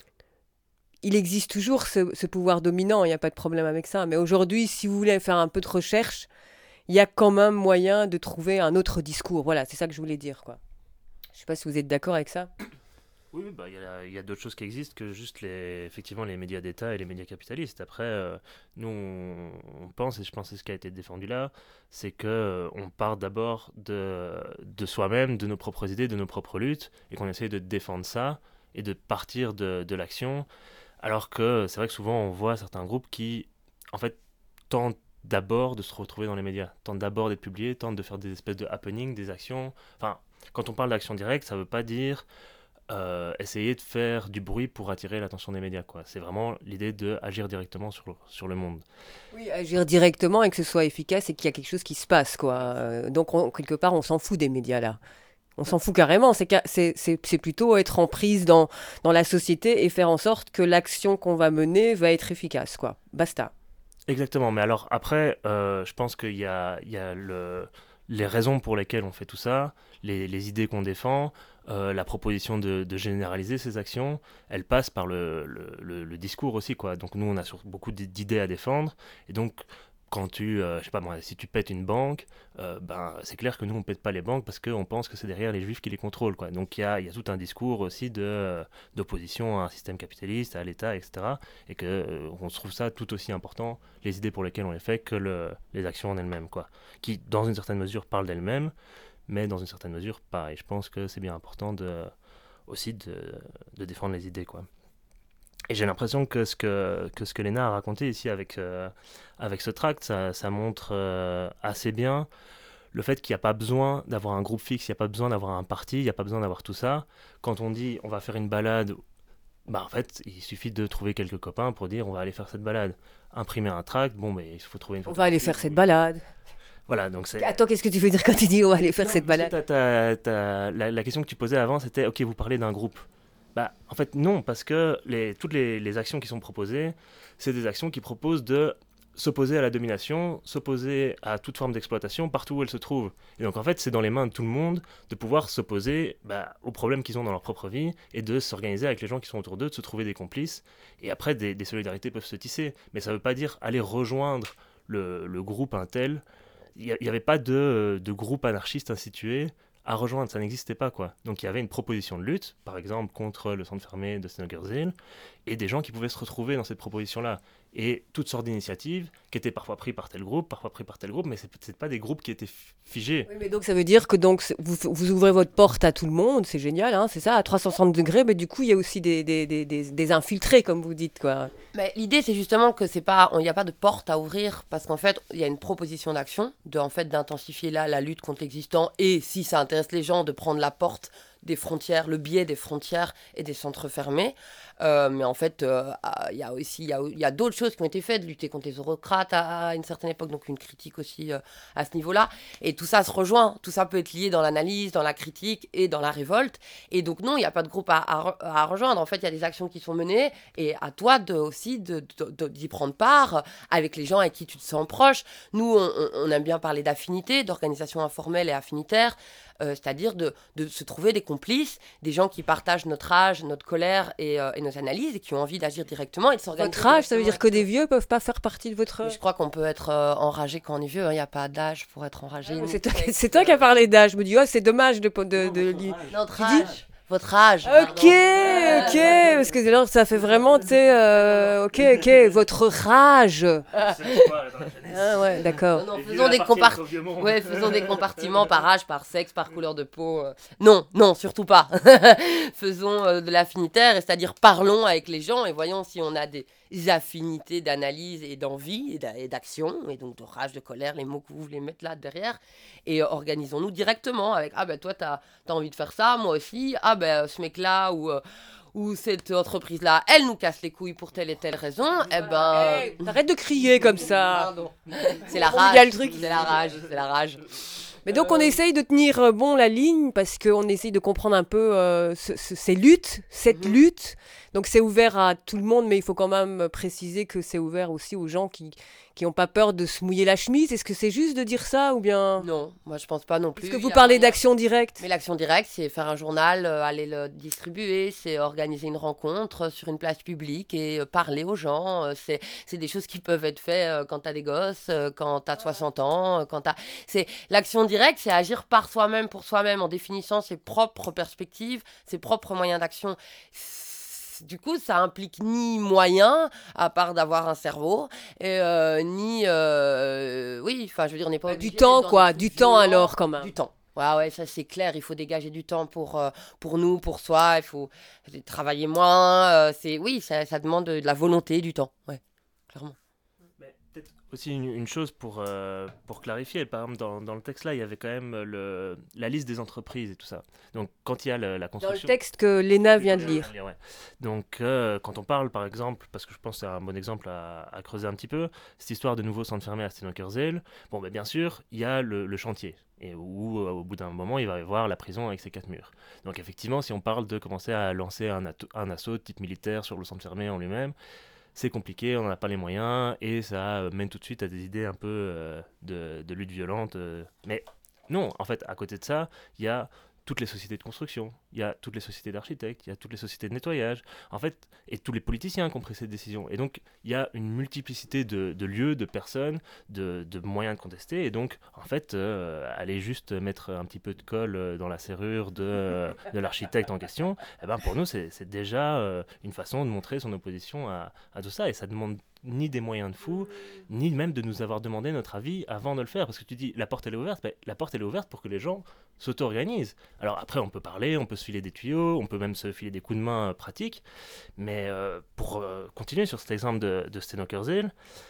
Il existe toujours ce, ce pouvoir dominant, il n'y a pas de problème avec ça. Mais aujourd'hui, si vous voulez faire un peu de recherche, il y a quand même moyen de trouver un autre discours. Voilà, c'est ça que je voulais dire, quoi. Je ne sais pas si vous êtes d'accord avec ça. Oui, bah, y a, y a d'autres choses qui existent que juste les, effectivement les médias d'État et les médias capitalistes. Après, euh, nous, on, on pense, et je pense que c'est ce qui a été défendu là, c'est qu'on euh, part d'abord de, de soi-même, de nos propres idées, de nos propres luttes, et qu'on essaye de défendre ça et de partir de, de l'action. Alors que c'est vrai que souvent, on voit certains groupes qui, en fait, tentent d'abord de se retrouver dans les médias, tentent d'abord d'être publiés, tentent de faire des espèces de happenings, des actions. Enfin, quand on parle d'action directe, ça ne veut pas dire euh, essayer de faire du bruit pour attirer l'attention des médias, quoi. C'est vraiment l'idée d'agir directement sur le, sur le monde. Oui, agir directement et que ce soit efficace et qu'il y a quelque chose qui se passe, quoi. Euh, donc, on- quelque part, on s'en fout des médias, là. On s'en fout carrément. C'est, ca- c'est, c'est, c'est plutôt être en prise dans, dans la société et faire en sorte que l'action qu'on va mener va être efficace, quoi. Basta. Exactement, mais alors après, euh, je pense qu'il y a, il y a le, les raisons pour lesquelles on fait tout ça, les, les idées qu'on défend, euh, la proposition de, de généraliser ces actions, elle passe par le, le, le- le discours aussi, quoi. Donc nous, on a sur- beaucoup d'i- d'idées à défendre, et donc quand tu, euh, je sais pas moi, si tu pètes une banque, euh, ben c'est clair que nous on pète pas les banques parce qu'on pense que c'est derrière les juifs qui les contrôlent, quoi. Donc il y a, il y a tout un discours aussi de, euh, d'opposition à un système capitaliste, à l'État, et cetera. Et que euh, on se trouve ça tout aussi important, les idées pour lesquelles on les fait, que le, les actions en elles-mêmes, quoi. Qui, dans une certaine mesure, parlent d'elles-mêmes, mais dans une certaine mesure, pas. Et je pense que c'est bien important de, aussi de, de défendre les idées, quoi. Et j'ai l'impression que ce que, que, ce que Léna a raconté ici avec, euh, avec ce tract, ça, ça montre euh, assez bien le fait qu'il n'y a pas besoin d'avoir un groupe fixe, il n'y a pas besoin d'avoir un parti, il n'y a pas besoin d'avoir tout ça. Quand on dit on va faire une balade, bah en fait, il suffit de trouver quelques copains pour dire on va aller faire cette balade. Imprimer un tract, bon, mais il faut trouver une On va aller faire cette balade. Voilà, donc c'est... Attends, qu'est-ce que tu veux dire quand tu dis on va aller faire Non, cette parce que balade? t'as- t'as- t'as- la, la question que tu posais avant, c'était ok, vous parlez d'un groupe. Bah, en fait, non, parce que les, toutes les, les actions qui sont proposées, c'est des actions qui proposent de s'opposer à la domination, s'opposer à toute forme d'exploitation partout où elle se trouve. Et donc, en fait, c'est dans les mains de tout le monde de pouvoir s'opposer bah, aux problèmes qu'ils ont dans leur propre vie et de s'organiser avec les gens qui sont autour d'eux, de se trouver des complices. Et après, des, des solidarités peuvent se tisser. Mais ça ne veut pas dire aller rejoindre le, le groupe untel. Il n'y avait pas de, de groupe anarchiste institué à rejoindre, ça n'existait pas, quoi. Donc il y avait une proposition de lutte, par exemple contre le centre fermé de Snugger's et des gens qui pouvaient se retrouver dans cette proposition-là. Et toutes sortes d'initiatives qui étaient parfois prises par tel groupe, parfois prises par tel groupe, mais ce n'étaient pas des groupes qui étaient f- figés. Oui, mais donc ça veut dire que donc c'est- vous, vous ouvrez votre porte à tout le monde, c'est génial, hein, c'est ça, à trois cent soixante degrés, mais du coup il y a aussi des, des, des, des, des infiltrés, comme vous dites, quoi. Mais l'idée, c'est justement que c'est pas, il n'y a pas de porte à ouvrir parce qu'en fait, il y a une proposition d'action, de en fait d'intensifier là la lutte contre l'existant et si ça intéresse les gens, de prendre la porte des frontières, le biais des frontières et des centres fermés. Euh, mais en fait, euh, il y a aussi, il y a, il y a d'autres choses qui ont été faites, de lutter contre les eurocrates à, à une certaine époque, donc une critique aussi euh, à ce niveau-là. Et tout ça se rejoint, tout ça peut être lié dans l'analyse, dans la critique et dans la révolte. Et donc non, il n'y a pas de groupe à, à, à rejoindre. En fait, il y a des actions qui sont menées et à toi de, aussi de, de, de, d'y prendre part avec les gens avec qui tu te sens proche. Nous, on, on aime bien parler d'affinité, d'organisation informelle et affinitaire. Euh, c'est-à-dire de, de se trouver des complices, des gens qui partagent notre âge, notre colère et, euh, et nos analyses et qui ont envie d'agir directement et de s'organiser. Votre âge, ça veut dire que des vieux peuvent pas faire partie de votre... Mais je crois qu'on peut être euh, enragé quand on est vieux, il n'y a pas d'âge pour être enragé. Ah, c'est, toi, c'est toi qui as parlé d'âge, je me dis, oh, c'est dommage de... de, de, de... Notre Tu dis âge, votre âge. Ok, ok, parce que alors ça fait vraiment, tu sais, euh, ok, ok, votre rage. Ah ouais, d'accord. Non, non, faisons des, compar- ouais, faisons des compartiments par âge, par sexe, par couleur de peau. euh. Non, non, surtout pas. Faisons euh, de l'affinitaire, c'est-à-dire parlons avec les gens et voyons si on a des affinités d'analyse et d'envie et, d'a- et d'action, et donc de rage, de colère, les mots que vous voulez mettre là derrière, et euh, organisons-nous directement avec « Ah ben toi, t'as as envie de faire ça, moi aussi. Ah ben ce mec-là ou... Euh, ou cette entreprise-là, elle nous casse les couilles pour telle et telle raison, eh ben... Hey, arrête de crier comme ça. Pardon. C'est la Il rage. y a le truc. C'est la rage, c'est la rage. Mais donc on essaye de tenir euh, bon la ligne parce qu'on essaye de comprendre un peu euh, ce- ce- ces luttes, cette Mhm. lutte. Donc c'est ouvert à tout le monde, mais il faut quand même préciser que c'est ouvert aussi aux gens qui qui n'ont pas peur de se mouiller la chemise. Est-ce que c'est juste de dire ça ou bien... Non, moi je pense pas non plus. Est-ce que Il vous y a parlez moyen. d'action directe? Mais l'action directe, c'est faire un journal, euh, aller le distribuer, c'est organiser une rencontre euh, sur une place publique et euh, parler aux gens. euh, c'est, c'est des choses qui peuvent être faites euh, quand t'as des gosses, euh, quand t'as soixante ans, euh, quand t'as... C'est... L'action directe, c'est agir par soi-même, pour soi-même, en définissant ses propres perspectives, ses propres moyens d'action. Du coup, ça implique ni moyens, à part d'avoir un cerveau, et, euh, ni... euh, oui, enfin, je veux dire, on n'est pas Bah, obligé du temps d'être dans quoi, des du trucs temps violents. alors quand même. Du temps. Ouais, ouais, ça c'est clair, il faut dégager du temps pour, euh, pour nous, pour soi, il faut travailler moins, euh, c'est, oui, ça, ça demande de, de la volonté, du temps, ouais, clairement. Mais peut-être aussi une, une chose pour, euh, pour clarifier. Par exemple, dans, dans le texte là, il y avait quand même le, la liste des entreprises et tout ça. Donc, quand il y a le, la construction... Dans le texte que Léna vient de lire. Ouais. Donc, euh, quand on parle, par exemple, parce que je pense que c'est un bon exemple à, à creuser un petit peu, cette histoire de nouveau centre fermé à Stenokerzeel, bon, ben, bien sûr, il y a le, le chantier. Et où, euh, au bout d'un moment, il va y avoir la prison avec ses quatre murs. Donc, effectivement, si on parle de commencer à lancer un, ato- un assaut de type militaire sur le centre fermé en lui-même, c'est compliqué, on n'en a pas les moyens, et ça euh, mène tout de suite à des idées un peu euh, de, de lutte violente. Euh. Mais non, en fait, à côté de ça, il y a toutes les sociétés de construction, il y a toutes les sociétés d'architectes, il y a toutes les sociétés de nettoyage, en fait, et tous les politiciens qui ont pris cette décision. Et donc, il y a une multiplicité de, de lieux, de personnes, de, de moyens de contester, et donc, en fait, euh, aller juste mettre un petit peu de colle dans la serrure de, de l'architecte en question, eh ben, pour nous, c'est, c'est déjà euh, une façon de montrer son opposition à, à tout ça, et ça demande ni des moyens de fou, ni même de nous avoir demandé notre avis avant de le faire. Parce que tu dis, la porte elle est ouverte, ben, la porte elle est ouverte pour que les gens s'auto-organisent. Alors après, on peut parler, on peut se filer des tuyaux, on peut même se filer des coups de main euh, pratiques, mais euh, pour euh, continuer sur cet exemple de, de Stenokerzeel,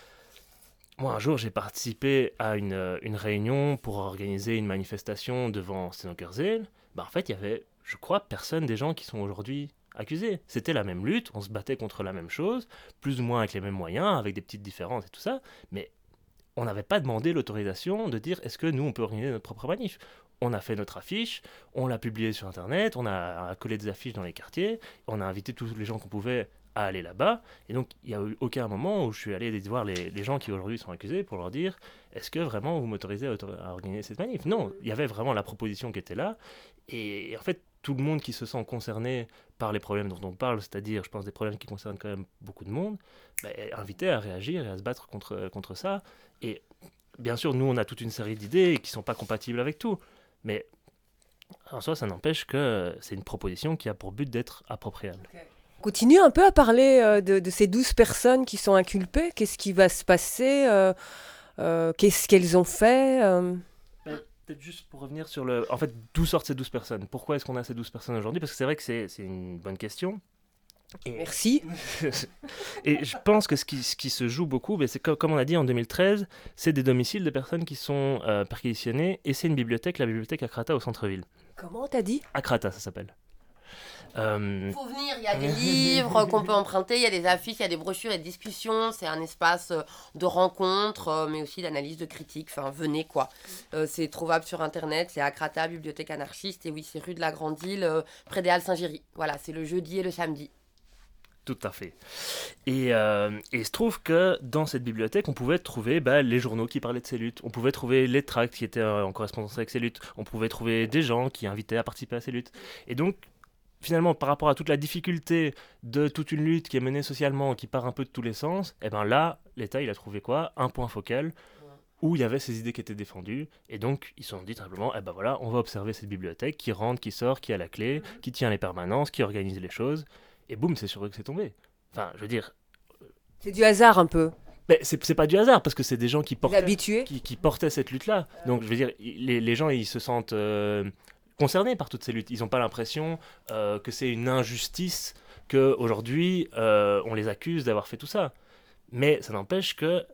moi un jour j'ai participé à une, euh, une réunion pour organiser une manifestation devant Stenokerzeel. Ben, en fait, il y avait, je crois, personne des gens qui sont aujourd'hui accusés. C'était la même lutte, on se battait contre la même chose, plus ou moins avec les mêmes moyens, avec des petites différences et tout ça, mais on n'avait pas demandé l'autorisation de dire est-ce que nous on peut organiser notre propre manif. On a fait notre affiche, on l'a publiée sur internet, on a collé des affiches dans les quartiers, on a invité tous les gens qu'on pouvait à aller là-bas, et donc il n'y a eu aucun moment où je suis allé voir les, les gens qui aujourd'hui sont accusés pour leur dire est-ce que vraiment vous m'autorisez à, autor- à organiser cette manif. Non, il y avait vraiment la proposition qui était là, et, et en fait tout le monde qui se sent concerné par les problèmes dont on parle, c'est-à-dire, je pense, des problèmes qui concernent quand même beaucoup de monde, bah, est invité à réagir et à se battre contre, contre ça. Et bien sûr, nous, on a toute une série d'idées qui ne sont pas compatibles avec tout, mais en soi, ça n'empêche que c'est une proposition qui a pour but d'être appropriable. Okay. Continue un peu à parler euh, de, de ces douze personnes qui sont inculpées. Qu'est-ce qui va se passer euh, euh, Qu'est-ce qu'elles ont fait euh... Peut-être juste pour revenir sur le... En fait, d'où sortent ces douze personnes ? Pourquoi est-ce qu'on a ces douze personnes aujourd'hui ? Parce que c'est vrai que c'est, c'est une bonne question. Et... Merci. Et je pense que ce qui, ce qui se joue beaucoup, ben c'est comme, comme on a dit en deux mille treize, c'est des domiciles de personnes qui sont euh, perquisitionnées, et c'est une bibliothèque, la bibliothèque Akrata au centre-ville. Comment t'as dit ? Akrata, ça s'appelle. Euh... Il faut venir, il y a des livres qu'on peut emprunter, il y a des affiches, il y a des brochures, il y a des discussions, c'est un espace de rencontre, mais aussi d'analyse, de critique, enfin venez quoi. Euh, c'est trouvable sur internet, c'est Akrata, bibliothèque anarchiste, et oui, c'est rue de la Grande Île, euh, près des Halles Saint-Géry. Voilà, c'est le jeudi et le samedi. Tout à fait. Et, euh, et il se trouve que dans cette bibliothèque, on pouvait trouver bah, les journaux qui parlaient de ces luttes, on pouvait trouver les tracts qui étaient en correspondance avec ces luttes, on pouvait trouver des gens qui invitaient à participer à ces luttes. Et donc, finalement, par rapport à toute la difficulté de toute une lutte qui est menée socialement, qui part un peu de tous les sens, et ben là, l'État, il a trouvé quoi ? Un point focal où il y avait ces idées qui étaient défendues, et donc ils se sont dit simplement, eh ben voilà, on va observer cette bibliothèque qui rentre, qui sort, qui a la clé, qui tient les permanences, qui organise les choses, et boum, c'est sur eux que c'est tombé. Enfin, je veux dire... C'est du hasard un peu. Mais c'est, c'est pas du hasard, parce que c'est des gens qui portaient, qui, qui portaient cette lutte-là. Donc, je veux dire, les, les gens, ils se sentent... Euh, concernés par toutes ces luttes. Ils n'ont pas l'impression euh, que c'est une injustice qu'aujourd'hui, euh, on les accuse d'avoir fait tout ça. Mais ça n'empêche que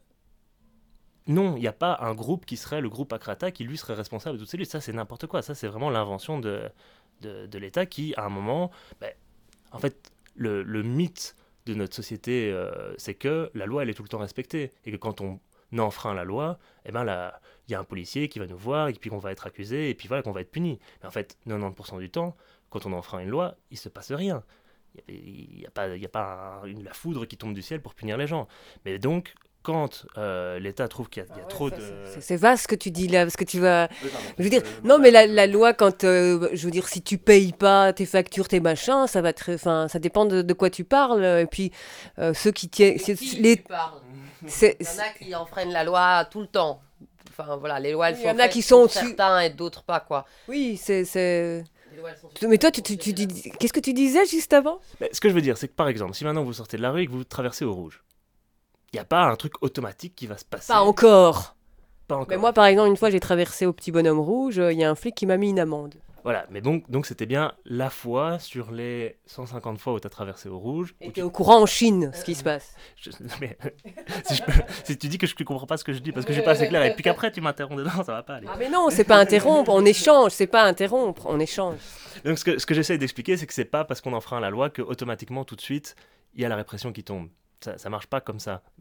non, il n'y a pas un groupe qui serait le groupe Akrata qui, lui, serait responsable de toutes ces luttes. Ça, c'est n'importe quoi. Ça, c'est vraiment l'invention de, de, de l'État qui, à un moment... Ben, en fait, le, le mythe de notre société, euh, c'est que la loi, elle est tout le temps respectée. Et que quand on enfreint la loi, eh ben là, il y a un policier qui va nous voir et puis qu'on va être accusé et puis voilà qu'on va être puni. Mais en fait, quatre-vingt-dix pour cent du temps, quand on enfreint une loi, il se passe rien. Il n'y a, a pas, il y a pas un, une, la foudre qui tombe du ciel pour punir les gens. Mais donc, quand euh, l'État trouve qu'il y a, il y a ah ouais, trop ça, de... C'est, c'est vaste ce que tu dis là, parce que tu vas... Oui, pardon, je veux dire, euh, non, mais la, la loi, quand, euh, je veux dire, si tu payes pas tes factures, tes machins, ça va très... Enfin, ça dépend de, de quoi tu parles. Et puis, euh, ceux qui tiennent... C'est qui les... tu parles c'est, Il y en a qui enfreignent la loi tout le temps. Enfin, voilà, les lois, elles sont il y en a faites qui sont pour certains et d'autres pas, quoi. Oui, c'est... c'est... Mais toi, tu, tu, tu dis... qu'est-ce que tu disais juste avant ? Mais ce que je veux dire, c'est que, par exemple, si maintenant vous sortez de la rue et que vous traversez au rouge, il n'y a pas un truc automatique qui va se passer. Pas encore. Pas encore. Mais moi, par exemple, une fois, j'ai traversé au Petit Bonhomme Rouge, il y a un flic qui m'a mis une amende. Voilà, mais donc, donc c'était bien la fois sur les cent cinquante fois où tu as traversé au rouge. Et où tu es tu... au courant en Chine, ce qui se passe. Je- mais, si, je peux- si tu dis que je ne comprends pas ce que je dis parce que je suis pas assez clair et puis qu'après tu m'interromps dedans, ça va pas aller. Ah mais non, c'est pas interrompre, on échange, c'est pas interrompre, on échange. Donc ce que, ce que j'essaie d'expliquer, c'est que c'est pas parce qu'on enfreint la loi que automatiquement tout de suite il y a la répression qui tombe. Ça, ça marche pas comme ça.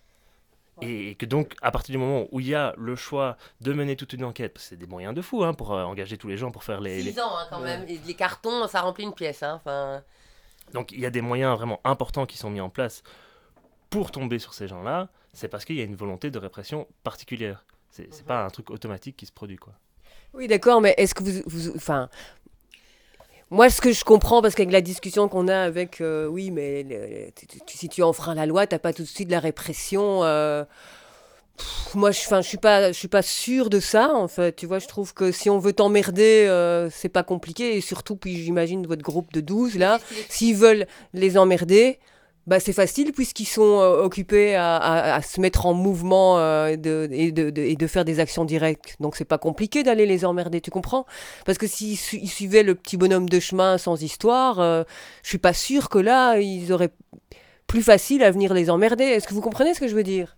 Et que donc, à partir du moment où il y a le choix de mener toute une enquête, parce que c'est des moyens de fou hein, pour euh, engager tous les gens pour faire les... Six les... ans hein, quand même, et les cartons, ça remplit une pièce. Hein. Enfin... Donc il y a des moyens vraiment importants qui sont mis en place pour tomber sur ces gens-là, c'est parce qu'il y a une volonté de répression particulière. C'est, c'est pas un truc automatique qui se produit, quoi. Oui, d'accord, mais est-ce que vous... vous enfin, moi, ce que je comprends, parce qu'avec la discussion qu'on a avec... euh, oui, mais le- tu- tu- si tu enfreins la loi, t'as pas tout de suite la répression... euh, pff, moi, je, enfin, je suis pas, je suis pas sûre de ça, en fait. Tu vois, je trouve que si on veut t'emmerder, euh, c'est pas compliqué. Et surtout, puis j'imagine votre groupe de douze, là, s'ils veulent les emmerder... Bah, c'est facile puisqu'ils sont euh, occupés à, à- à se mettre en mouvement euh, de- et, de, de- et de faire des actions directes. Donc c'est pas compliqué d'aller les emmerder, tu comprends? Parce que s'ils su- ils suivaient le petit bonhomme de chemin sans histoire, euh, je suis pas sûre que là, ils auraient plus facile à venir les emmerder. Est-ce que vous comprenez ce que je veux dire?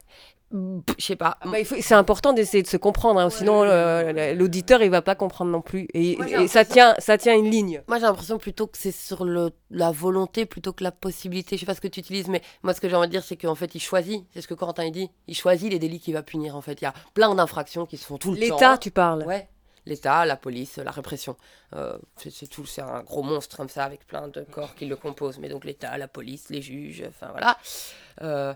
Je sais pas. Ah bah, il faut- c'est important d'essayer de se comprendre, hein, sinon euh, l'auditeur il va pas comprendre non plus. Et, Moi, j'ai et ça tient, ça tient une ligne. Moi, j'ai l'impression plutôt que c'est sur le, la volonté plutôt que la possibilité. Je sais pas ce que tu utilises, mais moi, ce que j'ai envie de dire, c'est qu'en fait, il choisit. C'est ce que Corentin il dit. Il choisit les délits qu'il va punir. En fait, il y a plein d'infractions qui se font tout le temps. L'État, tu parles. Ouais. L'État, la police, la répression. Euh, c'est, c'est tout. C'est un gros monstre comme ça avec plein de corps qui le composent. Mais donc l'État, la police, les juges, enfin voilà. Euh,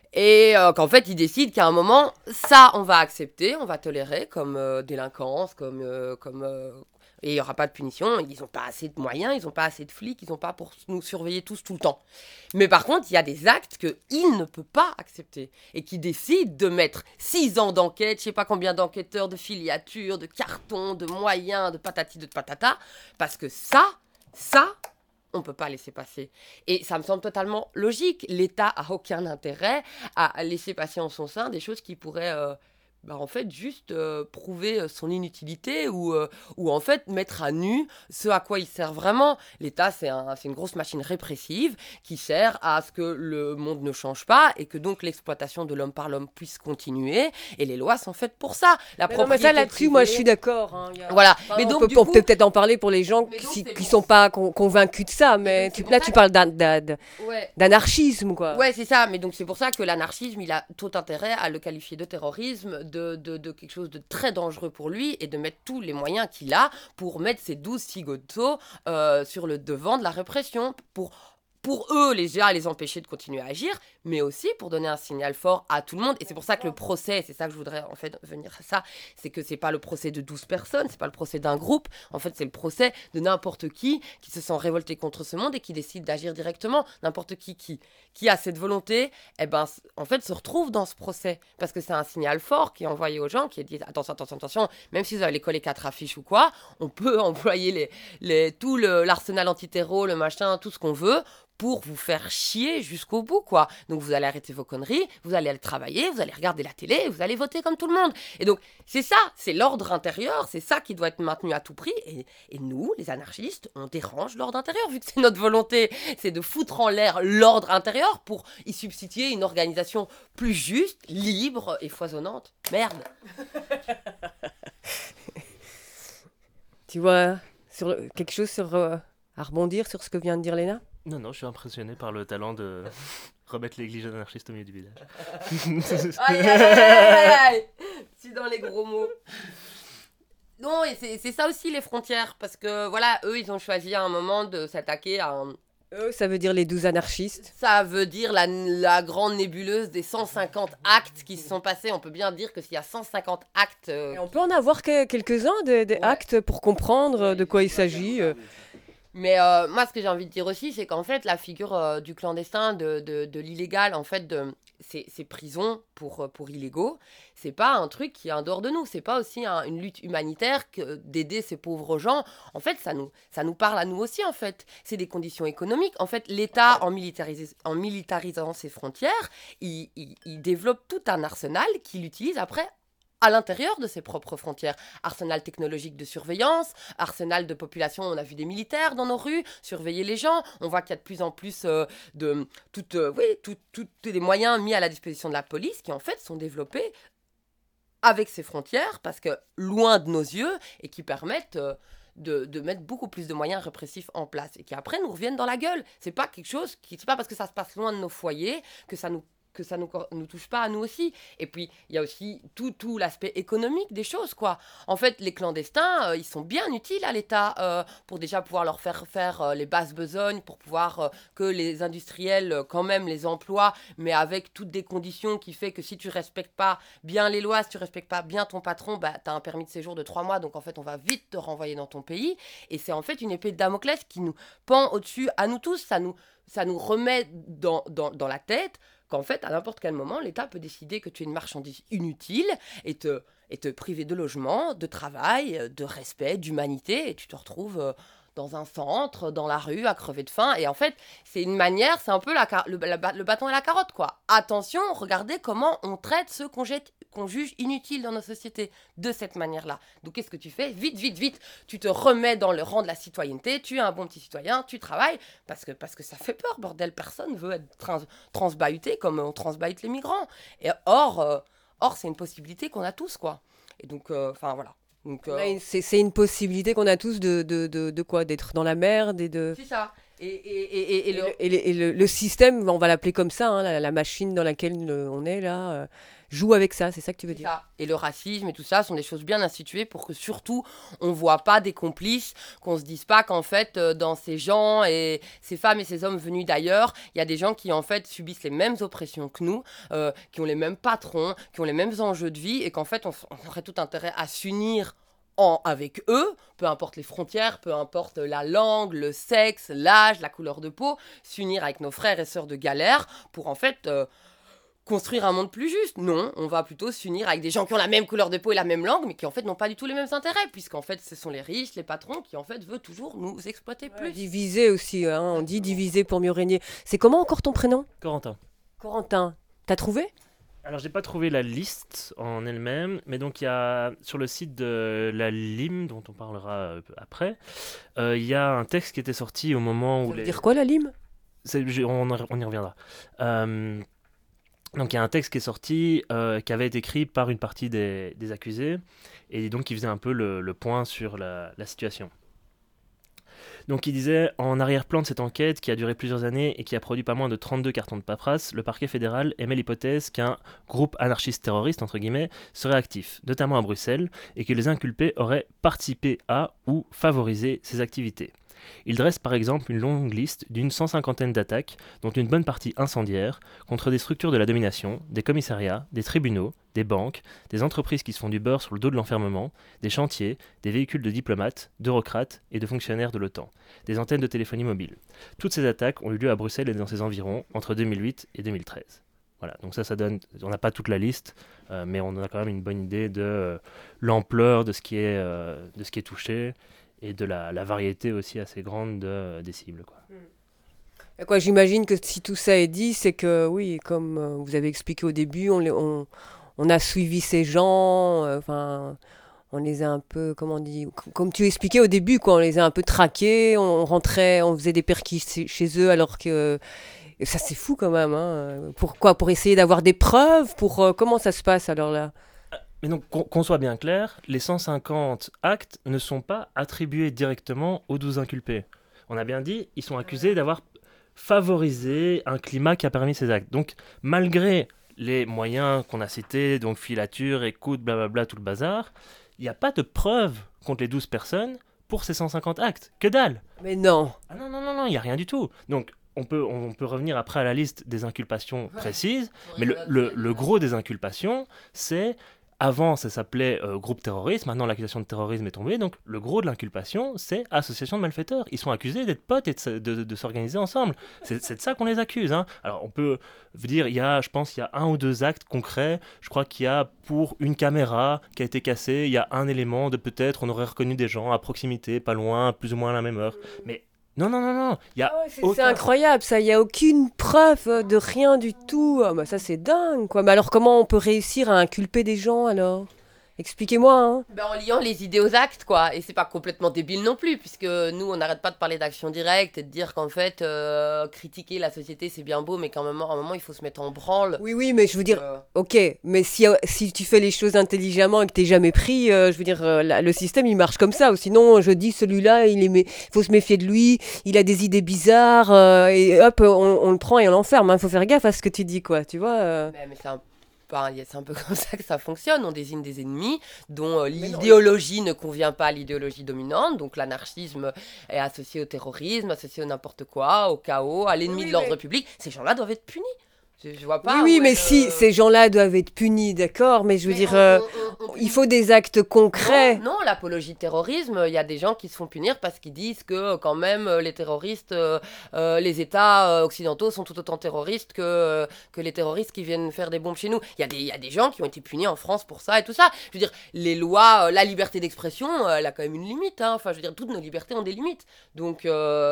Et euh, qu'en fait, ils décident qu'à un moment, ça, on va accepter, on va tolérer comme euh, délinquance, comme... euh, comme euh, et il n'y aura pas de punition, ils n'ont pas assez de moyens, ils n'ont pas assez de flics, ils n'ont pas pour nous surveiller tous tout le temps. Mais par contre, il y a des actes qu'il ne peut pas accepter et qui décident de mettre six ans d'enquête, je ne sais pas combien d'enquêteurs, de filiatures, de cartons, de moyens, de patati, de patata, parce que ça, ça... on ne peut pas laisser passer. Et ça me semble totalement logique. L'État a aucun intérêt à laisser passer en son sein des choses qui pourraient, euh, bah, en fait, juste euh, prouver son inutilité ou, euh, ou, en fait, mettre à nu ce à quoi il sert vraiment. L'État, c'est, un, c'est une grosse machine répressive qui sert à ce que le monde ne change pas et que donc l'exploitation de l'homme par l'homme puisse continuer. Et les lois sont faites pour ça. La Mais non, mais ça, là-dessus, privée... moi, je suis d'accord. Hein, y a... Voilà. Enfin, mais on donc, peut, du on coup... peut peut-être en parler pour les gens Mais qui donc, qui c'est ne pour sont ça. pas con- convaincus de ça. Mais donc, c'est tu, pour là, ça tu que- parles d'an- d'an- Ouais. d'anarchisme, quoi. Ouais, c'est ça. Mais donc, c'est pour ça que l'anarchisme, il a tout intérêt à le qualifier de terrorisme, de, de, de quelque chose de très dangereux pour lui et de mettre tous les moyens qu'il a pour mettre ses douze cigotos euh, sur le devant de la répression, pour... pour eux, les gens, les empêcher de continuer à agir, mais aussi pour donner un signal fort à tout le monde. Et c'est pour ça que le procès, c'est ça que je voudrais en fait venir à ça, c'est que c'est pas le procès de douze personnes, c'est pas le procès d'un groupe, en fait c'est le procès de n'importe qui qui se sent révolté contre ce monde et qui décide d'agir directement. N'importe qui qui, qui a cette volonté, eh ben, en fait se retrouve dans ce procès, parce que c'est un signal fort qui est envoyé aux gens, qui est dit attention, attention, attention, même si vous avez collé quatre affiches ou quoi, on peut employer les, les, tout le, l'arsenal antiterro, le machin, tout ce qu'on veut, pour vous faire chier jusqu'au bout, quoi. Donc vous allez arrêter vos conneries, vous allez aller travailler, vous allez regarder la télé, et vous allez voter comme tout le monde. Et donc, c'est ça, c'est l'ordre intérieur, c'est ça qui doit être maintenu à tout prix. Et, et nous, les anarchistes, on dérange l'ordre intérieur, vu que c'est notre volonté, c'est de foutre en l'air l'ordre intérieur pour y substituer une organisation plus juste, libre et foisonnante. Merde. Tu vois, sur le- quelque chose sur, euh, à rebondir sur ce que vient de dire Léna? Non, non, je suis impressionné par le talent de remettre l'église anarchiste au milieu du village. Aïe, aïe, aïe, aïe, aïe. C'est dans les gros mots. Non, et c'est, c'est ça aussi les frontières, parce que voilà, eux, ils ont choisi à un moment de s'attaquer à un... Eux, ça veut dire les douze anarchistes. Ça veut dire la, la grande nébuleuse des cent cinquante actes qui se sont passés. On peut bien dire que s'il y a cent cinquante actes... euh, Et on peut en avoir que- quelques-uns des, des Ouais. actes pour comprendre euh, de quoi il s'agit. euh. Mais euh, moi, ce que j'ai envie de dire aussi, c'est qu'en fait, la figure euh, du clandestin, de, de, de l'illégal, en fait, de, ces, ces prisons pour, euh, pour illégaux, c'est pas un truc qui est en dehors de nous. C'est pas aussi un- une lutte humanitaire que d'aider ces pauvres gens. En fait, ça nous, ça nous parle à nous aussi, en fait. C'est des conditions économiques. En fait, l'État, en, militaris- en militarisant ses frontières, il, il, il développe tout un arsenal qu'il utilise après à l'intérieur de ses propres frontières. Arsenal technologique de surveillance, arsenal de population, on a vu des militaires dans nos rues, surveiller les gens, on voit qu'il y a de plus en plus euh, de toutes euh, oui, tout, tout, tous les moyens mis à la disposition de la police qui en fait sont développés avec ces frontières, parce que loin de nos yeux, et qui permettent euh, de, de mettre beaucoup plus de moyens répressifs en place, et qui après nous reviennent dans la gueule. C'est pas quelque chose qui, c'est pas parce que ça se passe loin de nos foyers que ça nous que ça ne nous, nous touche pas à nous aussi. Et puis, il y a aussi tout, tout l'aspect économique des choses, quoi. En fait, les clandestins, euh, ils sont bien utiles à l'État euh, pour déjà pouvoir leur faire faire euh, les basses besognes, pour pouvoir euh, que les industriels, euh, quand même, les emploient, mais avec toutes des conditions qui fait que si tu respectes pas bien les lois, si tu respectes pas bien ton patron, bah, tu as un permis de séjour de trois mois, donc en fait, on va vite te renvoyer dans ton pays. Et c'est en fait une épée de Damoclès qui nous pend au-dessus à nous tous. Ça nous, ça nous remet dans, dans, dans la tête qu'en fait, à n'importe quel moment, l'État peut décider que tu es une marchandise inutile et te, et te priver de logement, de travail, de respect, d'humanité, et tu te retrouves euh, dans un centre, dans la rue, à crever de faim. Et en fait, c'est une manière, c'est un peu la, le, la, le bâton et la carotte, quoi. Attention, regardez comment on traite ceux qu'on jette, qu'on juge inutiles dans nos sociétés, de cette manière-là. Donc, qu'est-ce que tu fais ? Vite, vite, vite, tu te remets dans le rang de la citoyenneté, tu es un bon petit citoyen, tu travailles, parce que, parce que ça fait peur, bordel, personne veut être trans, transbahuté comme on transbahute les migrants. Et or, euh, or c'est une possibilité qu'on a tous, quoi. Et donc, enfin, euh, voilà. Donc, euh... ouais, c'est, c'est une possibilité qu'on a tous de, de, de, de quoi ? D'être dans la merde et de... C'est ça. Et, et, et, et, et, le... et, le, et le, le système, on va l'appeler comme ça, hein, la, la machine dans laquelle le, on est là, euh, joue avec ça, c'est ça que tu veux c'est dire. Ça. Et le racisme et tout ça sont des choses bien instituées pour que surtout on ne voit pas des complices, qu'on ne se dise pas qu'en fait euh, dans ces gens et ces femmes et ces hommes venus d'ailleurs, il y a des gens qui en fait subissent les mêmes oppressions que nous, euh, qui ont les mêmes patrons, qui ont les mêmes enjeux de vie et qu'en fait on, on aurait tout intérêt à s'unir En, avec eux, peu importe les frontières, peu importe la langue, le sexe, l'âge, la couleur de peau, s'unir avec nos frères et sœurs de galère pour en fait euh, construire un monde plus juste. Non, on va plutôt s'unir avec des gens qui ont la même couleur de peau et la même langue, mais qui en fait n'ont pas du tout les mêmes intérêts, puisqu'en fait ce sont les riches, les patrons qui en fait veulent toujours nous exploiter plus. Ouais, diviser aussi, hein, on dit diviser pour mieux régner. C'est comment encore ton prénom ? Corentin. Corentin, t'as trouvé ? Alors, j'ai pas trouvé la liste en elle-même, mais donc il y a sur le site de la L I M, dont on parlera après, euh, il y a un texte qui était sorti au moment où... Ça veut les... dire quoi, la L I M ? C'est, je, on, on y reviendra. Euh, donc, il y a un texte qui est sorti, euh, qui avait été écrit par une partie des, des accusés, et donc qui faisait un peu le, le point sur la, la situation. Donc il disait, en arrière-plan de cette enquête qui a duré plusieurs années et qui a produit pas moins de trente-deux cartons de paperasse, le parquet fédéral émet l'hypothèse qu'un groupe anarchiste terroriste, entre guillemets, serait actif, notamment à Bruxelles, et que les inculpés auraient participé à ou favorisé ces activités. Il dresse par exemple une longue liste d'une cent cinquantaine d'attaques, dont une bonne partie incendiaire, contre des structures de la domination, des commissariats, des tribunaux, des banques, des entreprises qui se font du beurre sur le dos de l'enfermement, des chantiers, des véhicules de diplomates, d'eurocrates et de fonctionnaires de l'OTAN, des antennes de téléphonie mobile. Toutes ces attaques ont eu lieu à Bruxelles et dans ses environs entre deux mille huit et deux mille treize. Voilà, donc ça, ça donne, on n'a pas toute la liste, euh, mais on a quand même une bonne idée de euh, l'ampleur de ce qui est, euh, de ce qui est touché, et de la, la variété aussi assez grande de, des cibles, quoi. Et quoi, j'imagine que si tout ça est dit, c'est que, oui, comme euh, vous avez expliqué au début, on, les, on, on a suivi ces gens, enfin, euh, on les a un peu, comment on dit, comme tu expliquais au début, quoi, on les a un peu traqués, on rentrait, on faisait des perquis chez eux, alors que... Et ça, c'est fou quand même, hein. Pourquoi ? Pour essayer d'avoir des preuves, pour, euh, comment ça se passe alors là ? Mais donc, qu'on, qu'on soit bien clair, les cent cinquante actes ne sont pas attribués directement aux douze inculpés. On a bien dit, ils sont accusés d'avoir favorisé un climat qui a permis ces actes. Donc, malgré les moyens qu'on a cités, donc filature, écoute, blablabla, tout le bazar, il n'y a pas de preuve contre les douze personnes pour ces cent cinquante actes. Que dalle ! Mais non ! Ah non, non, non, non, il n'y a rien du tout. Donc, on peut, on peut revenir après à la liste des inculpations précises, mais le, le, le gros des inculpations, c'est... Avant, ça s'appelait euh, groupe terroriste. Maintenant, l'accusation de terrorisme est tombée. Donc, le gros de l'inculpation, c'est association de malfaiteurs. Ils sont accusés d'être potes et de, de, de s'organiser ensemble. C'est, c'est de ça qu'on les accuse. Hein. Alors, on peut dire, il y a, je pense, il y a un ou deux actes concrets. Je crois qu'il y a pour une caméra qui a été cassée, il y a un élément de peut-être, on aurait reconnu des gens à proximité, pas loin, plus ou moins à la même heure. Mais non, non, non, non. Il y a ah ouais, c'est, aucun... c'est incroyable, ça. Il n'y a aucune preuve de rien du tout. Ah bah ça, c'est dingue, quoi. Mais alors, comment on peut réussir à inculper des gens, alors ? Expliquez-moi. Hein. Ben, en liant les idées aux actes, quoi. Et c'est pas complètement débile non plus, puisque nous, on n'arrête pas de parler d'action directe et de dire qu'en fait, euh, critiquer la société, c'est bien beau, mais qu'à un moment, à un moment, il faut se mettre en branle. Oui, oui, mais je veux dire, Euh, ok, mais si, si tu fais les choses intelligemment et que t'es jamais pris, euh, je veux dire, euh, la- le système, il marche comme ça. Ou sinon, je dis, celui-là, il est mé- faut se méfier de lui, il a des idées bizarres, euh, et hop, on, on le prend et on l'enferme. Il faut faire gaffe à ce que tu dis, quoi, tu vois. euh. mais mais c'est un Enfin, y a- c'est un peu comme ça que ça fonctionne. On désigne des ennemis dont euh, l'idéologie ne convient pas à l'idéologie dominante. Donc l'anarchisme est associé au terrorisme, associé au n'importe quoi, au chaos, à l'ennemi Oui, de l'ordre mais- public. Ces gens-là doivent être punis. Je, je vois Oui, pas. oui, où mais est si le- ces gens-là doivent être punis, d'accord, mais je veux Mais dire, on- euh, on- on- on il punit- faut des actes concrets. Non, non, l'apologie de terrorisme, il y a des gens qui se font punir parce qu'ils disent que quand même euh, les terroristes, euh, euh, les États euh, occidentaux sont tout autant terroristes que, euh, que les terroristes qui viennent faire des bombes chez nous. Il y, a des- il y a des gens qui ont été punis en France pour ça et tout ça. Je veux dire, les lois, euh, la liberté d'expression, euh, elle a quand même une limite. Hein. Enfin, je veux dire, toutes nos libertés ont des limites. Donc,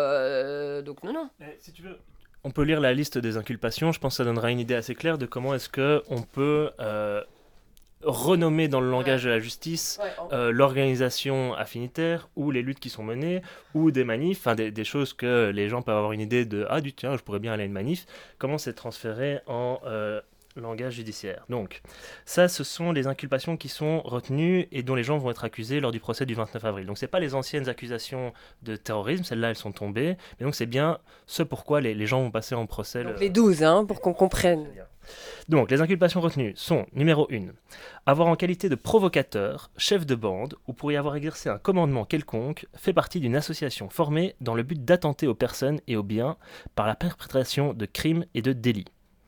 euh, donc non, non. Si tu veux, on peut lire la liste des inculpations. Je pense que ça donnera une idée assez claire de comment est-ce que on peut euh, renommer dans le langage de la justice Ouais, en- euh, l'organisation affinitaire ou les luttes qui sont menées ou des manifs, enfin des, des choses que les gens peuvent avoir une idée de ah du tiens je pourrais bien aller à une manif. Comment c'est transféré en euh, langage judiciaire. Donc ça, ce sont les inculpations qui sont retenues et dont les gens vont être accusés lors du procès du vingt-neuf avril. Donc c'est pas les anciennes accusations de terrorisme, celles-là elles sont tombées, mais donc c'est bien ce pourquoi les, les gens vont passer en procès. Donc le- les douze, hein, pour qu'on comprenne. Donc, les inculpations retenues sont, numéro un, avoir en qualité de provocateur, chef de bande, ou pour y avoir exercé un commandement quelconque, fait partie d'une association formée dans le but d'attenter aux personnes et aux biens par la perpétration de crimes et de délits.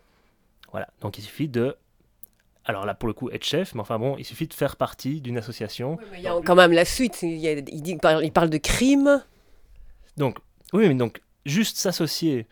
Voilà, donc il suffit de... Alors là, pour le coup, être chef, mais enfin bon, il suffit de faire partie d'une association. Il y a quand même la suite. Il, y a- il dit, il parle- il parle de crime. Donc, oui, mais donc, juste s'associer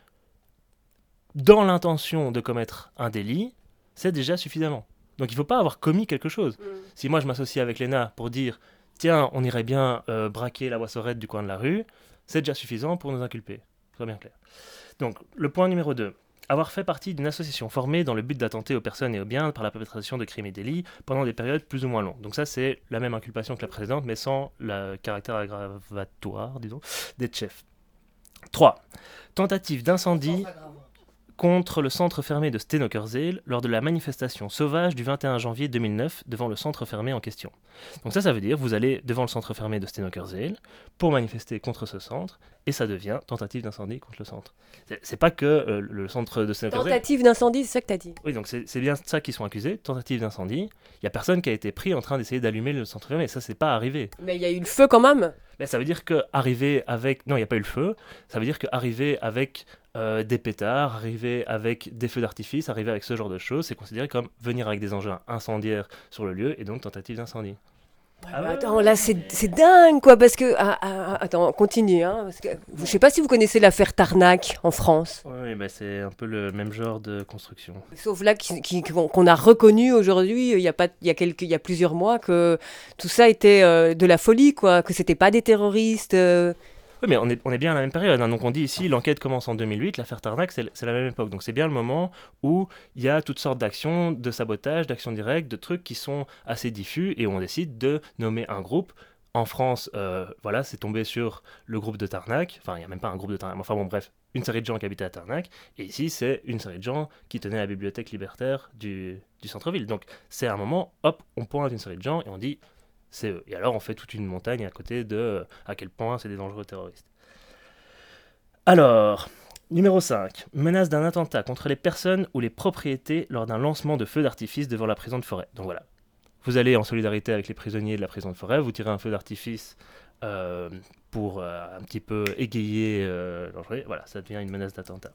dans l'intention de commettre un délit, c'est déjà suffisamment. Donc il ne faut pas avoir commis quelque chose. Si moi je m'associe avec Léna pour dire « Tiens, on irait bien euh, braquer la boissorette du coin de la rue », c'est déjà suffisant pour nous inculper. Soit bien clair. Donc, le point numéro deux. Avoir fait partie d'une association formée dans le but d'attenter aux personnes et aux biens par la perpétration de crimes et délits pendant des périodes plus ou moins longues. Donc ça, c'est la même inculpation que la précédente, mais sans le caractère aggravatoire, disons, d'être chef. trois. Tentative d'incendie contre le centre fermé de Stenokerzeel lors de la manifestation sauvage du vingt et un janvier deux mille neuf devant le centre fermé en question. Donc ça, ça veut dire vous allez devant le centre fermé de Stenokerzeel pour manifester contre ce centre et ça devient tentative d'incendie contre le centre. C'est, c'est pas que euh, le centre de Stenokerzeel... Tentative d'incendie, c'est ça que t'as dit. Oui, donc c'est, c'est bien ça qu'ils sont accusés, tentative d'incendie. Il y a personne qui a été pris en train d'essayer d'allumer le centre fermé, ça c'est pas arrivé. Mais il y a eu le feu quand même. Ben, ça veut dire que arriver avec... Non, il n'y a pas eu le feu. Ça veut dire qu'arriver avec euh, des pétards, arriver avec des feux d'artifice, arriver avec ce genre de choses, c'est considéré comme venir avec des engins incendiaires sur le lieu et donc tentative d'incendie. Ah ouais, attends, là c'est, c'est dingue quoi, parce que... Ah, ah, attends, continue. Hein, parce que, je sais pas si vous connaissez l'affaire Tarnac en France. Oui, ben, c'est un peu le même genre de construction. Sauf là qui, qui- qu'on, qu'on a reconnu aujourd'hui, il y a pas, il y a quelques, il y a plusieurs mois, que tout ça était euh, de la folie quoi, que c'était pas des terroristes. euh. Oui, mais on est, on est bien à la même période. Hein. Donc on dit ici, l'enquête commence en deux mille huit, l'affaire Tarnac, c'est, c'est la même époque. Donc c'est bien le moment où il y a toutes sortes d'actions, de sabotage, d'actions directes, de trucs qui sont assez diffus et où on décide de nommer un groupe. En France, euh, voilà, c'est tombé sur le groupe de Tarnac. Enfin, il n'y a même pas un groupe de Tarnac. Enfin bon, bref, une série de gens qui habitaient à Tarnac. Et ici, c'est une série de gens qui tenaient la bibliothèque libertaire du, du centre-ville. Donc c'est un moment, hop, on pointe une série de gens et on dit... c'est eux. Et alors on fait toute une montagne à côté de euh, à quel point c'est des dangereux terroristes. Alors, numéro cinq. Menace d'un attentat contre les personnes ou les propriétés lors d'un lancement de feux d'artifice devant la prison de Forêt. Donc voilà, vous allez en solidarité avec les prisonniers de la prison de Forêt, vous tirez un feu d'artifice euh, pour euh, un petit peu égayer euh, l'enjeu. Voilà, ça devient une menace d'attentat.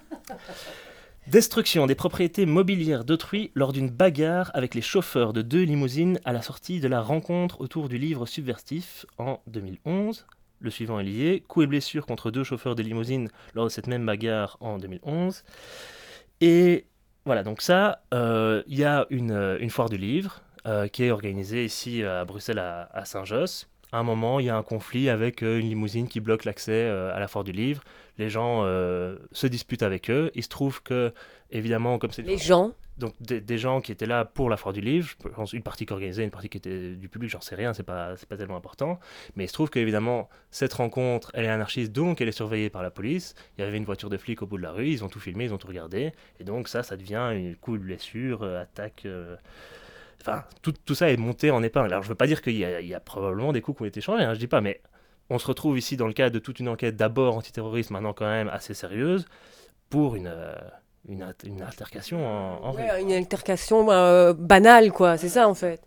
Destruction des propriétés mobilières d'autrui lors d'une bagarre avec les chauffeurs de deux limousines à la sortie de la rencontre autour du livre subversif en deux mille onze. Le suivant est lié. Coups et blessures contre deux chauffeurs de limousine lors de cette même bagarre en deux mille onze. Et voilà, donc ça, il euh, y a une, une foire du livre euh, qui est organisée ici à Bruxelles, à, à Saint-Josse. à un moment, il y a un conflit avec euh, une limousine qui bloque l'accès euh, à la Foire du Livre. Les gens euh, se disputent avec eux. Il se trouve que, évidemment, comme c'est... Les gens Donc des, des gens qui étaient là pour la Foire du Livre, je pense une partie qui organisait, une partie qui était du public, j'en sais rien, c'est pas, c'est pas tellement important. Mais il se trouve qu'évidemment, cette rencontre, elle est anarchiste, donc elle est surveillée par la police. Il y avait une voiture de flic au bout de la rue, ils ont tout filmé, ils ont tout regardé. Et donc ça, ça devient une coup de blessure, euh, attaque... Euh... Enfin, tout, tout ça est monté en épingle. Alors je veux pas dire qu'il y a, il y a probablement des coups qui ont été changés, hein, je dis pas, mais on se retrouve ici dans le cadre de toute une enquête d'abord antiterroriste, maintenant quand même assez sérieuse, pour une... Euh... Une, une altercation en, en ouais, une altercation euh, banale, quoi, c'est ça en fait.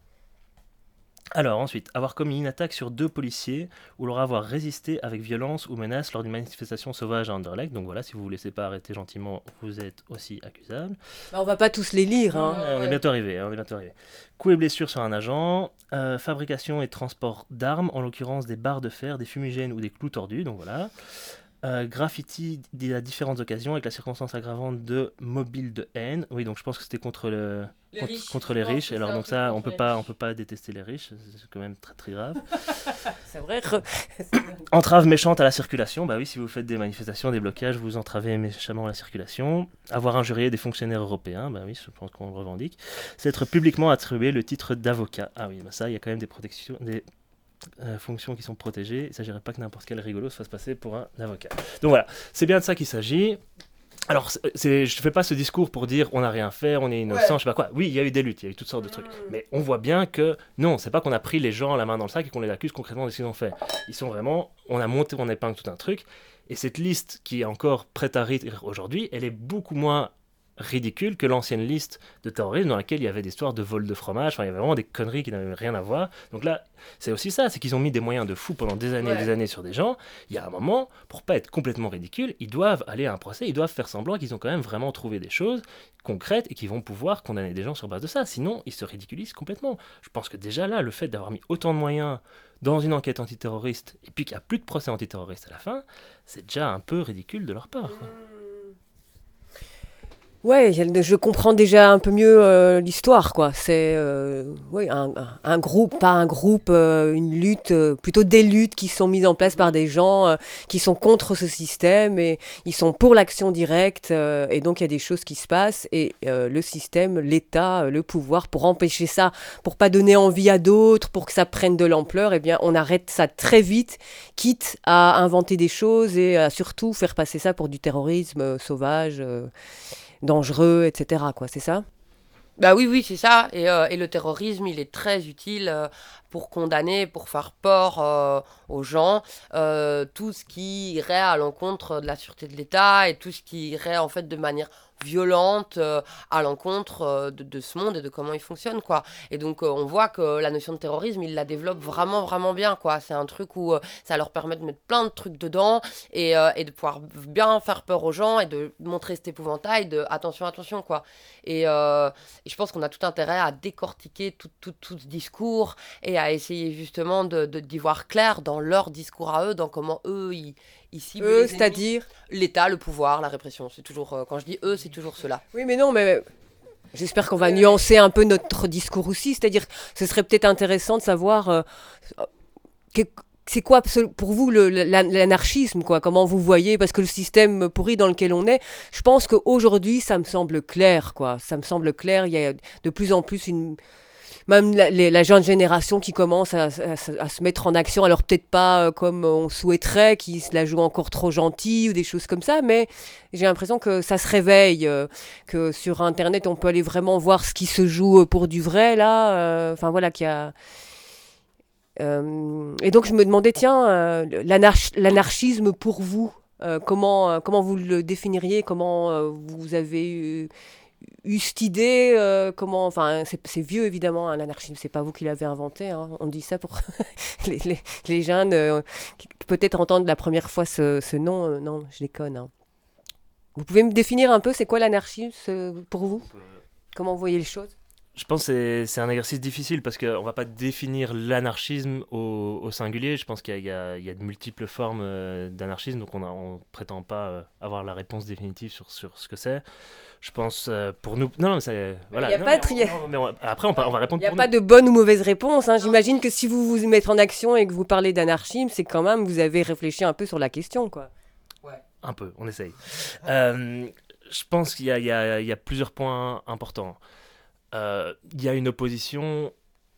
Alors ensuite, avoir commis une attaque sur deux policiers ou leur avoir résisté avec violence ou menace lors d'une manifestation sauvage à Anderlecht. Donc voilà, si vous ne vous laissez pas arrêter gentiment, vous êtes aussi accusable. Bah, on va pas tous les lire. Hein. Ouais, on est bientôt arrivé, on est bientôt arrivé. Coups et blessures sur un agent, euh, fabrication et transport d'armes, en l'occurrence des barres de fer, des fumigènes ou des clous tordus. Donc voilà. Euh, graffiti à différentes occasions avec la circonstance aggravante de mobile de haine. Oui, donc je pense que c'était contre, le, les contre, riches. contre les Non, riches. c'est Alors ça, donc c'est ça, contre on peut les pas, riches. on peut pas détester les riches. C'est quand même très très grave. C'est vrai. Entrave méchante à la circulation. Bah oui, si vous faites des manifestations, des blocages, vous entravez méchamment la circulation. Avoir injurié des fonctionnaires européens. Bah oui, je pense qu'on le revendique. C'est être publiquement attribué le titre d'avocat. Ah oui, bah ça, il y a quand même des protections, des Euh, fonctions qui sont protégées. Il ne s'agirait pas que n'importe quel rigolo se fasse passer pour un avocat. Donc voilà, c'est bien de ça qu'il s'agit. Alors, c'est, je ne fais pas ce discours pour dire on n'a rien fait, on est innocent, ouais. je sais pas quoi. Oui, il y a eu des luttes, il y a eu toutes sortes de trucs. Mais on voit bien que non, c'est pas qu'on a pris les gens la main dans le sac et qu'on les accuse concrètement de ce qu'ils ont fait. Ils sont vraiment, on a monté en épingle tout un truc. Et cette liste qui est encore prête à rire aujourd'hui, elle est beaucoup moins ridicule que l'ancienne liste de terrorisme dans laquelle il y avait des histoires de vol de fromage, enfin il y avait vraiment des conneries qui n'avaient rien à voir. Donc là, c'est aussi ça, c'est qu'ils ont mis des moyens de fou pendant des années et Ouais. des années sur des gens. Il y a un moment, pour pas être complètement ridicule, ils doivent aller à un procès, ils doivent faire semblant qu'ils ont quand même vraiment trouvé des choses concrètes et qu'ils vont pouvoir condamner des gens sur base de ça. Sinon, ils se ridiculisent complètement. Je pense que déjà là, le fait d'avoir mis autant de moyens dans une enquête antiterroriste et puis qu'il n'y a plus de procès antiterroriste à la fin, c'est déjà un peu ridicule de leur part, quoi. Ouais, je comprends déjà un peu mieux euh, l'histoire, quoi. C'est euh, ouais, un, un, un groupe, pas un groupe, euh, une lutte, euh, plutôt des luttes qui sont mises en place par des gens euh, qui sont contre ce système et ils sont pour l'action directe euh, et donc il y a des choses qui se passent et euh, le système, l'État, le pouvoir, pour empêcher ça, pour pas donner envie à d'autres, pour que ça prenne de l'ampleur, eh bien on arrête ça très vite, quitte à inventer des choses et à surtout faire passer ça pour du terrorisme euh, sauvage. Euh, dangereux, et cetera, quoi, c'est ça ? Bah oui, oui, c'est ça. Et, euh, et le terrorisme, il est très utile euh, pour condamner, pour faire peur euh, aux gens, euh, tout ce qui irait à l'encontre de la sûreté de l'État et tout ce qui irait en fait de manière violente euh, à l'encontre euh, de, de ce monde et de comment il fonctionne, quoi. Et donc euh, on voit que la notion de terrorisme, ils la développent vraiment vraiment bien, quoi. C'est un truc où euh, ça leur permet de mettre plein de trucs dedans et, euh, et de pouvoir bien faire peur aux gens et de montrer cet épouvantail de attention attention, quoi. Et, euh, et je pense qu'on a tout intérêt à décortiquer tout, tout, tout ce discours et à essayer justement de, de, d'y voir clair dans leur discours à eux, dans comment eux ils Ici, eux, c'est-à-dire l'État, le pouvoir, la répression. C'est toujours, euh, quand je dis eux, c'est toujours cela. Oui, mais non, mais j'espère qu'on va euh... nuancer un peu notre discours aussi. C'est-à-dire, ce serait peut-être intéressant de savoir euh, que, c'est quoi pour vous le, l'anarchisme, quoi. Comment vous voyez, parce que le système pourri dans lequel on est, je pense qu'aujourd'hui, ça me semble clair, quoi. Ça me semble clair. Il y a de plus en plus une même la, les, la jeune génération qui commence à, à, à se mettre en action, alors peut-être pas euh, comme on souhaiterait, qui se la joue encore trop gentille ou des choses comme ça, mais j'ai l'impression que ça se réveille, euh, que sur Internet on peut aller vraiment voir ce qui se joue pour du vrai, là, enfin euh, voilà, qu'il y a... Euh, et donc je me demandais, tiens, euh, l'anarch- l'anarchisme pour vous, euh, comment, euh, comment vous le définiriez, comment euh, vous avez eu... eu cette idée, euh, comment, enfin, c'est, c'est vieux évidemment, hein, l'anarchisme, c'est pas vous qui l'avez inventé, hein, on dit ça pour les, les, les jeunes euh, qui peut-être entendent la première fois ce, ce nom, euh, non, je déconne. Hein. Vous pouvez me définir un peu, c'est quoi l'anarchisme euh, pour vous ? Comment vous voyez les choses ? Je pense que c'est, c'est un exercice difficile parce qu'on ne va pas définir l'anarchisme au, au singulier. Je pense qu'il y a, il y a, il y a de multiples formes euh, d'anarchisme, donc on ne prétend pas euh, avoir la réponse définitive sur, sur ce que c'est. Je pense euh, pour nous... Non, non, c'est... Voilà. Il y a non, pas mais de tri- on- mais on- après, on, pa- on va répondre Il n'y a pour pas nous. de bonne ou mauvaise réponse. Hein. J'imagine que si vous vous mettez en action et que vous parlez d'anarchisme, c'est quand même vous avez réfléchi un peu sur la question, quoi. Un peu, on essaye. Euh, je pense qu'il y a, il y a- il y a plusieurs points importants. Euh, Il y a une opposition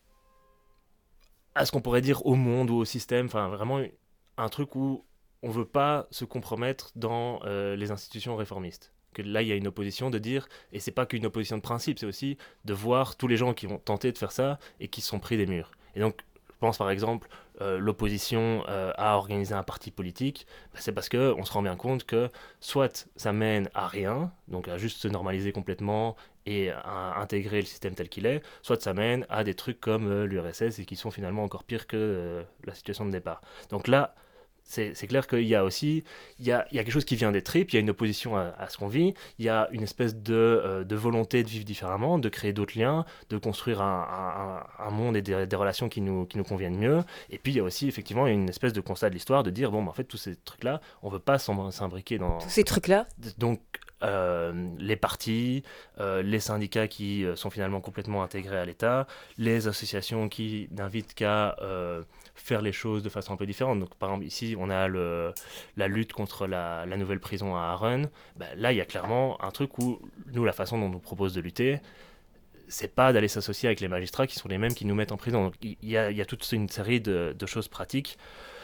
à ce qu'on pourrait dire au monde ou au système, enfin vraiment un truc où on ne veut pas se compromettre dans euh, les institutions réformistes. Que là, il y a une opposition de dire, et c'est pas qu'une opposition de principe, c'est aussi de voir tous les gens qui vont tenter de faire ça et qui se sont pris des murs. Et donc, je pense par exemple, euh, l'opposition euh, à organiser un parti politique, bah, c'est parce qu'on se rend bien compte que soit ça mène à rien, donc à juste se normaliser complètement et à intégrer le système tel qu'il est, soit ça mène à des trucs comme euh, l'U R S S et qui sont finalement encore pires que euh, la situation de départ. Donc là, c'est, c'est clair qu'il y a aussi il y a, il y a quelque chose qui vient des tripes, il y a une opposition à, à ce qu'on vit, il y a une espèce de, euh, de volonté de vivre différemment, de créer d'autres liens, de construire un, un, un monde et des, des relations qui nous, qui nous conviennent mieux. Et puis il y a aussi effectivement une espèce de constat de l'histoire de dire, bon, bah, en fait, tous ces trucs-là, on ne veut pas s'im- s'imbriquer dans... Tous ces trucs-là. Donc, euh, les partis, euh, les syndicats qui euh, sont finalement complètement intégrés à l'État, les associations qui n'invitent qu'à euh, faire les choses de façon un peu différente. Donc, par exemple, ici, on a le, la lutte contre la, la nouvelle prison à Aaron. Ben, là, il y a clairement un truc où, nous, la façon dont on nous propose de lutter, c'est pas d'aller s'associer avec les magistrats qui sont les mêmes qui nous mettent en prison. Donc, il y a, il y a toute une série de, de choses pratiques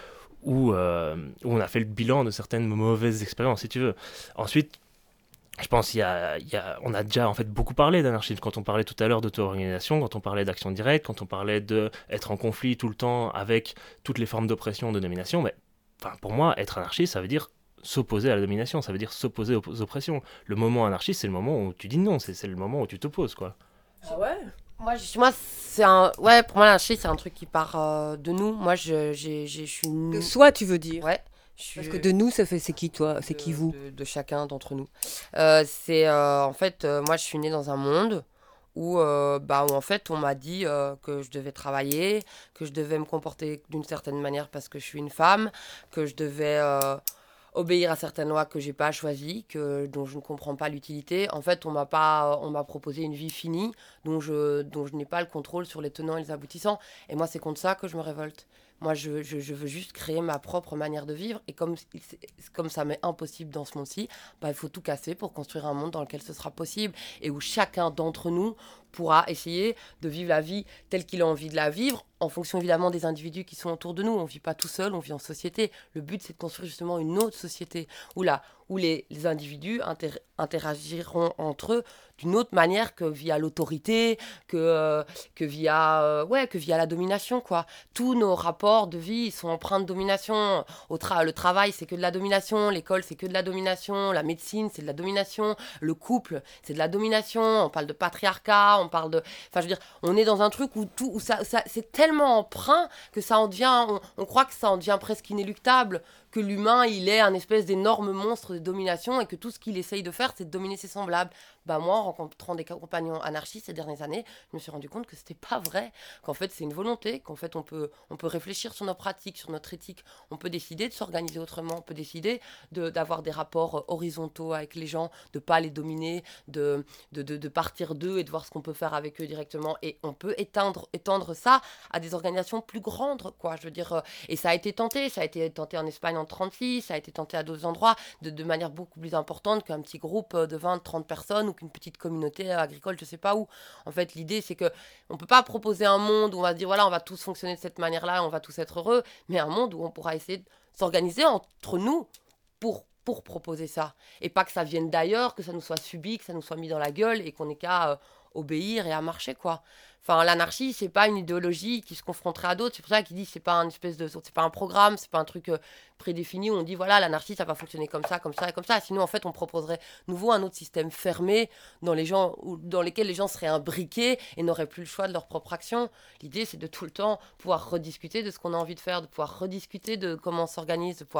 où, euh, où on a fait le bilan de certaines mauvaises expériences, si tu veux. Ensuite, je pense qu'il y a, il y a, on a déjà en fait beaucoup parlé d'anarchisme quand on parlait tout à l'heure d'auto-organisation, quand on parlait d'action directe, quand on parlait d'être en conflit tout le temps avec toutes les formes d'oppression, de domination. Mais enfin, pour moi, être anarchiste, ça veut dire s'opposer à la domination, ça veut dire s'opposer aux, aux oppressions. Le moment anarchiste, c'est le moment où tu dis non, c'est, c'est le moment où tu t'opposes, quoi. Ah ouais. Moi, je- moi, c'est un, ouais, pour moi, l'anarchie, c'est un truc qui part euh, de nous. Moi, je, j'ai, j'ai, je suis une... De soi, tu veux dire. Ouais. Je suis- Parce que de nous, ça fait c'est qui toi? C'est de- qui vous? de, de chacun d'entre nous. Euh, c'est euh, en fait, euh, moi, je suis née dans un monde où, euh, bah, où en fait, on m'a dit euh, que je devais travailler, que je devais me comporter d'une certaine manière parce que je suis une femme, que je devais euh, obéir à certaines lois que j'ai pas choisies, que dont je ne comprends pas l'utilité. En fait, on m'a pas, on m'a proposé une vie finie dont je, dont je n'ai pas le contrôle sur les tenants et les aboutissants. Et moi, c'est contre ça que je me révolte. Moi, je, je, je veux juste créer ma propre manière de vivre. Et comme, c'est- comme ça m'est impossible dans ce monde-ci, bah, il faut tout casser pour construire un monde dans lequel ce sera possible et où chacun d'entre nous pourra essayer de vivre la vie telle qu'il a envie de la vivre, en fonction évidemment des individus qui sont autour de nous. On ne vit pas tout seul, on vit en société. Le but, c'est de construire justement une autre société où, là, où les, les individus inter- interagiront entre eux d'une autre manière que via l'autorité, que, euh, que, via, euh, ouais, que via la domination, quoi. Tous nos rapports de vie sont empreints de domination. Au tra- le travail, c'est que de la domination. L'école, c'est que de la domination. La médecine, c'est de la domination. Le couple, c'est de la domination. On parle de patriarcat, on parle de... Enfin, je veux dire, on est dans un truc où, tout, où ça, ça, c'est tellement emprunt que ça en devient... On, on croit que ça en devient presque inéluctable, que l'humain, il est un espèce d'énorme monstre de domination et que tout ce qu'il essaye de faire, c'est de dominer ses semblables. Bah moi, en rencontrant des compagnons anarchistes ces dernières années, je me suis rendu compte que c'était pas vrai, qu'en fait c'est une volonté, qu'en fait on peut, on peut réfléchir sur nos pratiques, sur notre éthique, on peut décider de s'organiser autrement, on peut décider de, d'avoir des rapports horizontaux avec les gens, de pas les dominer, de, de, de, de partir d'eux et de voir ce qu'on peut faire avec eux directement, et on peut éteindre, étendre ça à des organisations plus grandes, quoi, je veux dire, euh, et ça a été tenté, ça a été tenté en Espagne en trente-six, ça a été tenté à d'autres endroits, de, de manière beaucoup plus importante qu'un petit groupe de vingt trente personnes ou qu'une petite communauté agricole, je sais pas où. En fait, l'idée, c'est que on peut pas proposer un monde où on va se dire, voilà, on va tous fonctionner de cette manière-là, on va tous être heureux, mais un monde où on pourra essayer de s'organiser entre nous pour, pour proposer ça. Et pas que ça vienne d'ailleurs, que ça nous soit subi, que ça nous soit mis dans la gueule et qu'on ait qu'à euh, obéir et à marcher, quoi. Enfin, l'anarchie, c'est pas une idéologie qui se confronterait à d'autres. C'est pour ça qu'il dit c'est pas un espèce de, c'est pas un programme, c'est pas un truc euh, prédéfini où on dit voilà, l'anarchie ça va fonctionner comme ça, comme ça et comme ça. Sinon en fait on proposerait nouveau un autre système fermé dans les gens, ou dans lesquels les gens seraient imbriqués et n'auraient plus le choix de leur propre action. L'idée c'est de tout le temps pouvoir rediscuter de ce qu'on a envie de faire, de pouvoir rediscuter de comment on s'organise, de pouvoir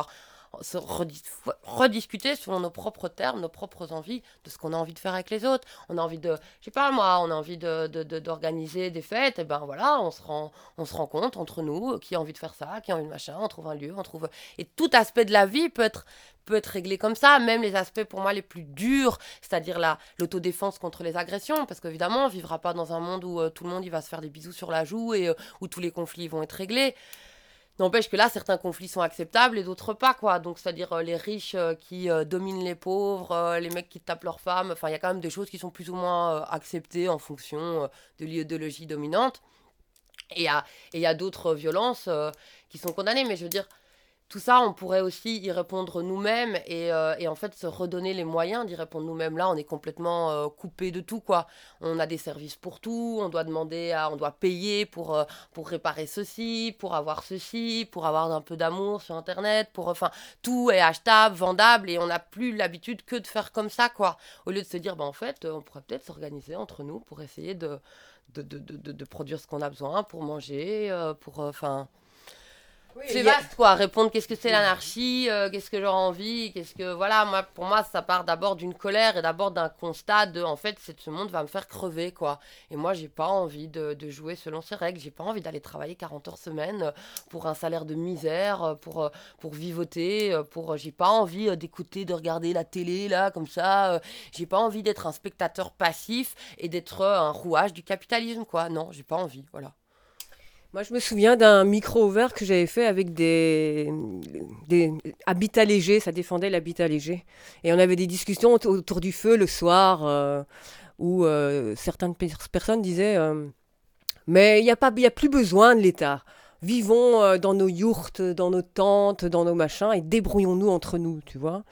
se redis- rediscuter selon nos propres termes, nos propres envies, de ce qu'on a envie de faire avec les autres. On a envie de, je sais pas moi, on a envie de, de, de- d'organiser des fêtes, et ben voilà, on se rend, on se rend compte entre nous, euh, qui a envie de faire ça, qui a envie de machin, on trouve un lieu, on trouve... Et tout aspect de la vie peut être, peut être réglé comme ça, même les aspects pour moi les plus durs, c'est-à-dire la, l'autodéfense contre les agressions, parce qu'évidemment, on ne vivra pas dans un monde où euh, tout le monde il va se faire des bisous sur la joue et euh, où tous les conflits vont être réglés. N'empêche que là, certains conflits sont acceptables et d'autres pas, quoi. Donc, c'est-à-dire euh, les riches euh, qui euh, dominent les pauvres, euh, les mecs qui tapent leurs femmes. Enfin, il y a quand même des choses qui sont plus ou moins euh, acceptées en fonction euh, de l'idéologie dominante. Et il y a, et y a d'autres violences euh, qui sont condamnées. Mais je veux dire, tout ça, on pourrait aussi y répondre nous-mêmes et, euh, et en fait se redonner les moyens d'y répondre nous-mêmes. Là, on est complètement euh, coupé de tout, quoi. On a des services pour tout, on doit demander, à, on doit payer pour, euh, pour réparer ceci, pour avoir ceci, pour avoir un peu d'amour sur Internet, pour, enfin, tout est achetable, vendable et on n'a plus l'habitude que de faire comme ça, quoi. Au lieu de se dire, bah, en fait, on pourrait peut-être s'organiser entre nous pour essayer de, de, de, de, de, de produire ce qu'on a besoin pour manger, euh, pour, enfin... Euh, Oui, c'est vaste, quoi. Répondre qu'est-ce que c'est l'anarchie, euh, qu'est-ce que j'aurais envie, qu'est-ce que. Voilà, moi, pour moi, ça part d'abord d'une colère et d'abord d'un constat de. En fait, ce monde va me faire crever, quoi. Et moi, j'ai pas envie de, de jouer selon ces règles. J'ai pas envie d'aller travailler quarante heures semaine pour un salaire de misère, pour, pour vivoter, pour. J'ai pas envie d'écouter, de regarder la télé, là, comme ça. J'ai pas envie d'être un spectateur passif et d'être un rouage du capitalisme, quoi. Non, j'ai pas envie, voilà. Moi, je me souviens d'un micro ouvert que j'avais fait avec des, des habitats légers, ça défendait l'habitat léger. Et on avait des discussions autour, autour du feu le soir euh, où euh, certaines pe- personnes disaient euh, mais il n'y a, pas- y a plus besoin de l'État. Vivons euh, dans nos yourtes, dans nos tentes, dans nos machins et débrouillons-nous entre nous, tu vois.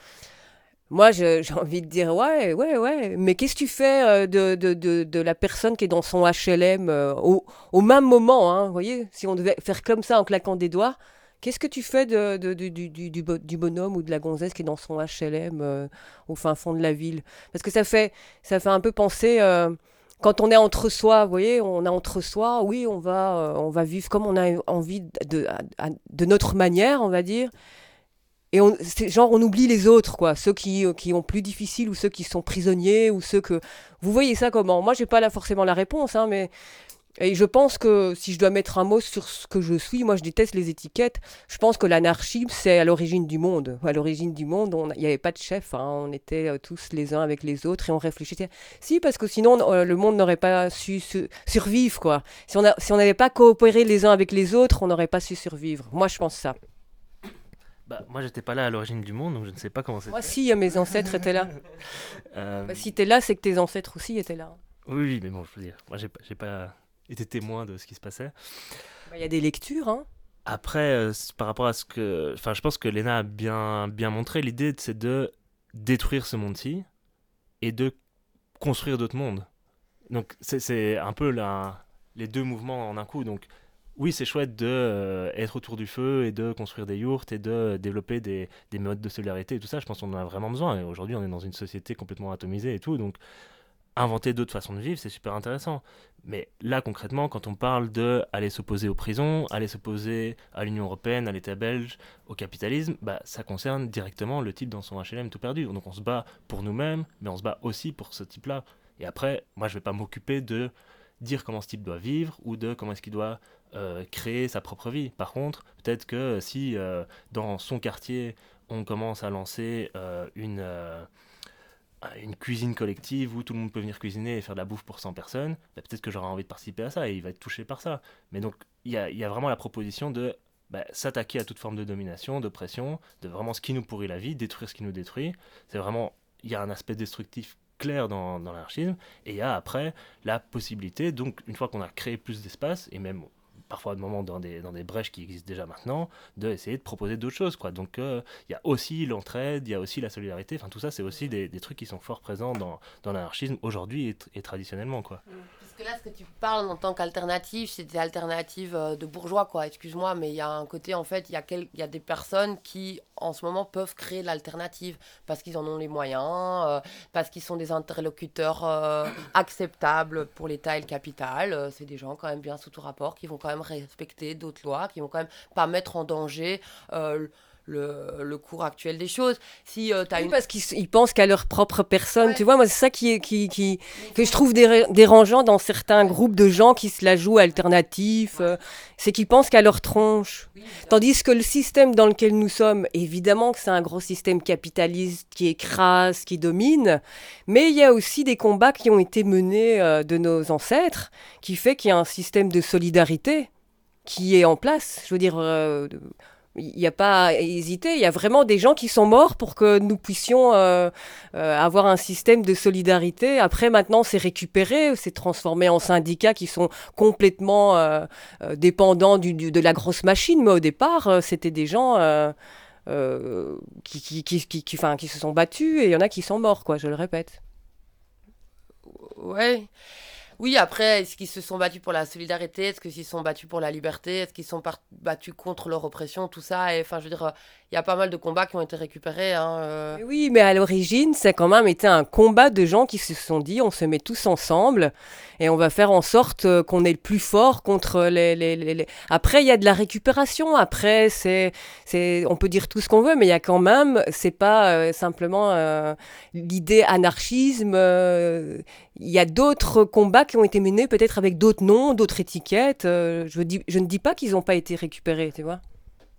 Moi, je- j'ai envie de dire, ouais, ouais, ouais, mais qu'est-ce que tu fais euh, de, de, de, de la personne qui est dans son H L M euh, au, au même moment, hein, vous voyez, si on devait faire comme ça en claquant des doigts, qu'est-ce que tu fais de, de- de- du, du, du bo- du bonhomme ou de la gonzesse qui est dans son H L M euh, au fin fond de la ville? Parce que ça fait, ça fait un peu penser, euh, quand on est entre soi, vous voyez, on est entre soi, oui, on va, euh, on va vivre comme on a envie de, à- à- de notre manière, on va dire. Et on, c'est genre, on oublie les autres, quoi. Ceux qui, euh, qui ont plus difficile ou ceux qui sont prisonniers ou ceux que... Vous voyez ça comment? Moi, j'ai pas là forcément la réponse, hein, mais... Et je pense que si je dois mettre un mot sur ce que je suis, moi je déteste les étiquettes, je pense que l'anarchie, c'est à l'origine du monde. À l'origine du monde, on- il n'y avait pas de chef, hein, on était euh, tous les uns avec les autres et on réfléchissait. Si, parce que sinon, euh, le monde n'aurait pas su su- survivre, quoi. Si on a, si on n'avait pas coopéré les uns avec les autres, on n'aurait pas su survivre. Moi, je pense ça. Bah, moi, j'étais pas là à l'origine du monde, donc je ne sais pas comment c'est Moi, fait. si, euh, mes ancêtres étaient là. Euh, Bah, si t'es là, c'est que tes ancêtres aussi étaient là. Oui, oui, mais bon, je veux dire, moi, j'ai pas, j'ai pas été témoin de ce qui se passait. Bah, il y a des lectures, hein. Après, euh, c- par rapport à ce que... Enfin, je pense que Léna a bien, bien montré, l'idée, c'est de détruire ce monde-ci et de construire d'autres mondes. Donc, c'est, c'est un peu la, les deux mouvements en un coup. Donc, oui, c'est chouette de euh, être autour du feu et de construire des yourtes et de développer des, des modes de solidarité et tout ça. Je pense qu'on en a vraiment besoin. Et aujourd'hui, on est dans une société complètement atomisée et tout. Donc, inventer d'autres façons de vivre, c'est super intéressant. Mais là, concrètement, quand on parle de aller s'opposer aux prisons, aller s'opposer à l'Union européenne, à l'État belge, au capitalisme, bah, ça concerne directement le type dans son H L M tout perdu. Donc on se bat pour nous-mêmes, mais on se bat aussi pour ce type-là. Et après, moi, je ne vais pas m'occuper de dire comment ce type doit vivre ou de comment est-ce qu'il doit euh, créer sa propre vie. Par contre, peut-être que si euh, dans son quartier, on commence à lancer euh, une... euh, une cuisine collective où tout le monde peut venir cuisiner et faire de la bouffe pour cent personnes, bah, peut-être que j'aurai envie de participer à ça et il va être touché par ça. Mais donc, il y a, il y a vraiment la proposition de bah, s'attaquer à toute forme de domination, d'oppression, de vraiment ce qui nous pourrit la vie, détruire ce qui nous détruit. C'est vraiment, il y a un aspect destructif clair dans, dans l'anarchisme et il y a après la possibilité, donc une fois qu'on a créé plus d'espace et même parfois de moments dans des, dans des brèches qui existent déjà maintenant, d'essayer de proposer d'autres choses, quoi. Donc il euh, y a aussi l'entraide, il y a aussi la solidarité, enfin tout ça c'est aussi des, des trucs qui sont fort présents dans, dans l'anarchisme aujourd'hui et, et traditionnellement, quoi. Parce que là, ce que tu parles en tant qu'alternative, c'est des alternatives euh, de bourgeois, quoi. Excuse-moi, mais il y a un côté, en fait, il y, a quel... y a des personnes qui, en ce moment, peuvent créer l'alternative parce qu'ils en ont les moyens, euh, parce qu'ils sont des interlocuteurs euh, acceptables pour l'État et le capital. Euh, c'est des gens, quand même, bien sous tout rapport, qui vont quand même respecter d'autres lois, qui vont quand même pas mettre en danger... Euh, le, le cours actuel des choses. Si euh, t'as oui, une... parce qu'ils ils pensent qu'à leur propre personne. Ouais. Tu vois, moi, c'est ça qui, est, qui, qui, que je trouve dé- dérangeant dans certains groupes de gens qui se la jouent alternatif. Euh, c'est qu'ils pensent qu'à leur tronche. Oui, Tandis que le système dans lequel nous sommes, évidemment que c'est un gros système capitaliste qui écrase, qui domine, mais il y a aussi des combats qui ont été menés euh, de nos ancêtres, qui fait qu'il y a un système de solidarité qui est en place. Je veux dire... Euh, il n'y a pas à hésiter, il y a vraiment des gens qui sont morts pour que nous puissions euh, euh, avoir un système de solidarité. Après, maintenant, c'est récupéré, c'est transformé en syndicats qui sont complètement euh, euh, dépendants du, du, de la grosse machine. Mais au départ, euh, c'était des gens euh, euh, qui, qui, qui, qui, qui, enfin, qui se sont battus et il y en a qui sont morts, quoi, je le répète. Ouais. Oui, après, est-ce qu'ils se sont battus pour la solidarité? Est-ce qu'ils se sont battus pour la liberté? Est-ce qu'ils se sont par- battus contre leur oppression? Tout ça. Et enfin, je veux dire, il y a pas mal de combats qui ont été récupérés. Hein, euh. Mais oui, mais à l'origine, ça a quand même été un combat de gens qui se sont dit on se met tous ensemble et on va faire en sorte euh, qu'on est le plus fort contre les... les, les, les... Après, il y a de la récupération. Après, c'est, c'est, on peut dire tout ce qu'on veut, mais il y a quand même, c'est pas euh, simplement euh, l'idée anarchisme. Euh, il y a d'autres combats qui ont été menés, peut-être avec d'autres noms, d'autres étiquettes. Euh, je, dis, je ne dis pas qu'ils n'ont pas été récupérés, tu vois.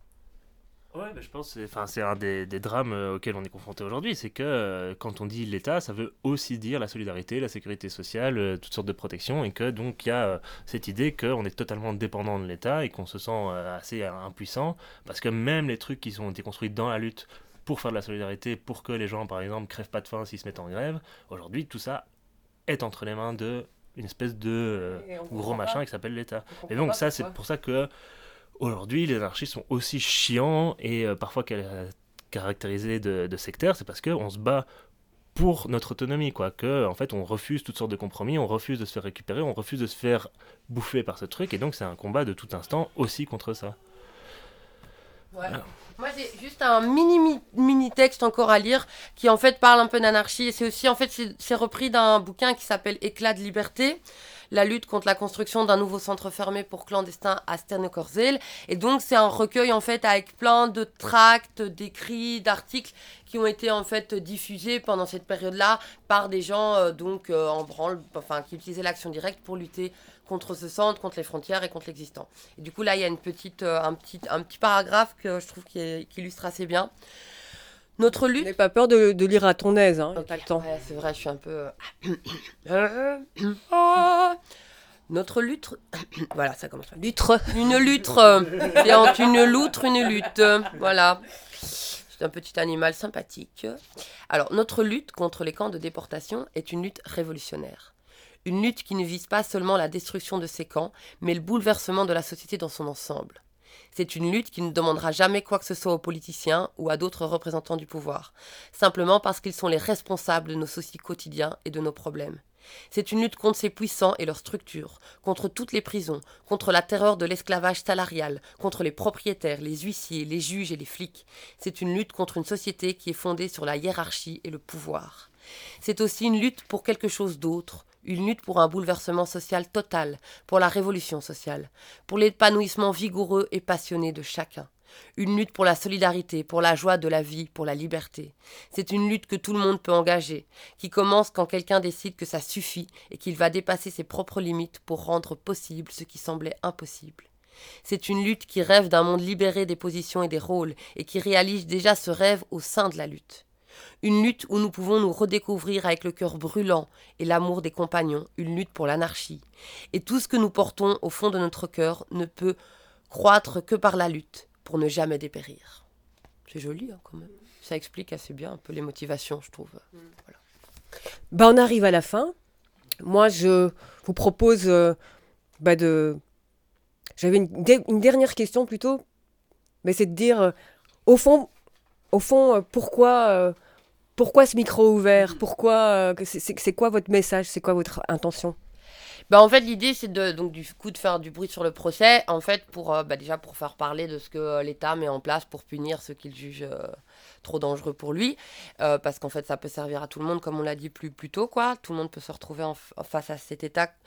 Ouais, bah, je pense que c'est, c'est un des, des drames euh, auxquels on est confronté aujourd'hui. C'est que euh, quand on dit l'État, ça veut aussi dire la solidarité, la sécurité sociale, euh, toutes sortes de protections. Et que donc il y a euh, cette idée qu'on est totalement dépendant de l'État et qu'on se sent euh, assez euh, impuissant. Parce que même les trucs qui ont été construits dans la lutte pour faire de la solidarité, pour que les gens, par exemple, crèvent pas de faim s'ils se mettent en grève, aujourd'hui, tout ça est entre les mains de une espèce de euh, gros machin pas. Qui s'appelle l'État. Et donc ça, c'est pour ça que aujourd'hui, les anarchistes sont aussi chiants et euh, parfois car- caractérisés de, de sectaires, c'est parce qu'on se bat pour notre autonomie, quoi. Que, en fait, on refuse toutes sortes de compromis, on refuse de se faire récupérer, on refuse de se faire bouffer par ce truc, et donc c'est un combat de tout instant aussi contre ça. Ouais. Alors. Moi, j'ai juste un mini, mini texte encore à lire qui, en fait, parle un peu d'anarchie. Et c'est aussi, en fait, c'est, c'est repris d'un bouquin qui s'appelle Éclat de liberté, la lutte contre la construction d'un nouveau centre fermé pour clandestins à Sternekorzel. Et donc, c'est un recueil, en fait, avec plein de tracts, d'écrits, d'articles qui ont été, en fait, diffusés pendant cette période-là par des gens, euh, donc, euh, en branle, enfin, qui utilisaient l'action directe pour lutter contre ce centre, contre les frontières et contre l'existant. Et du coup, là, il y a une petite, euh, un, petit, un petit paragraphe que je trouve qui, est, qui illustre assez bien. Notre lutte... N'aie pas peur de, de lire à ton aise, hein, okay. pas le temps. Ouais, c'est vrai, je suis un peu... oh. Notre lutte... voilà, ça commence. Lutre. Une lutre. C'est une loutre, une lutte. Voilà. C'est un petit animal sympathique. Alors, notre lutte contre les camps de déportation est une lutte révolutionnaire. Une lutte qui ne vise pas seulement la destruction de ces camps, mais le bouleversement de la société dans son ensemble. C'est une lutte qui ne demandera jamais quoi que ce soit aux politiciens ou à d'autres représentants du pouvoir, simplement parce qu'ils sont les responsables de nos soucis quotidiens et de nos problèmes. C'est une lutte contre ces puissants et leurs structures, contre toutes les prisons, contre la terreur de l'esclavage salarial, contre les propriétaires, les huissiers, les juges et les flics. C'est une lutte contre une société qui est fondée sur la hiérarchie et le pouvoir. C'est aussi une lutte pour quelque chose d'autre, une lutte pour un bouleversement social total, pour la révolution sociale, pour l'épanouissement vigoureux et passionné de chacun. Une lutte pour la solidarité, pour la joie de la vie, pour la liberté. C'est une lutte que tout le monde peut engager, qui commence quand quelqu'un décide que ça suffit et qu'il va dépasser ses propres limites pour rendre possible ce qui semblait impossible. C'est une lutte qui rêve d'un monde libéré des positions et des rôles et qui réalise déjà ce rêve au sein de la lutte. Une lutte où nous pouvons nous redécouvrir avec le cœur brûlant et l'amour des compagnons, une lutte pour l'anarchie. Et tout ce que nous portons au fond de notre cœur ne peut croître que par la lutte, pour ne jamais dépérir. C'est joli, hein, quand même. Ça explique assez bien un peu les motivations, je trouve. Mmh. Voilà. Bah, on arrive à la fin. Moi, je vous propose euh, bah, de... J'avais une, de... une dernière question plutôt, mais c'est de dire, euh, au fond, au fond euh, pourquoi... Euh, Pourquoi ce micro ouvert ? Pourquoi euh, c'est, c'est, c'est quoi votre message ? C'est quoi votre intention ? Bah en fait l'idée c'est de donc du coup de faire du bruit sur le procès en fait pour euh, bah, déjà pour faire parler de ce que euh, l'État met en place pour punir ceux qu'il juge euh, trop dangereux pour lui euh, parce qu'en fait ça peut servir à tout le monde comme on l'a dit plus plus tôt quoi, tout le monde peut se retrouver en, en face à cet État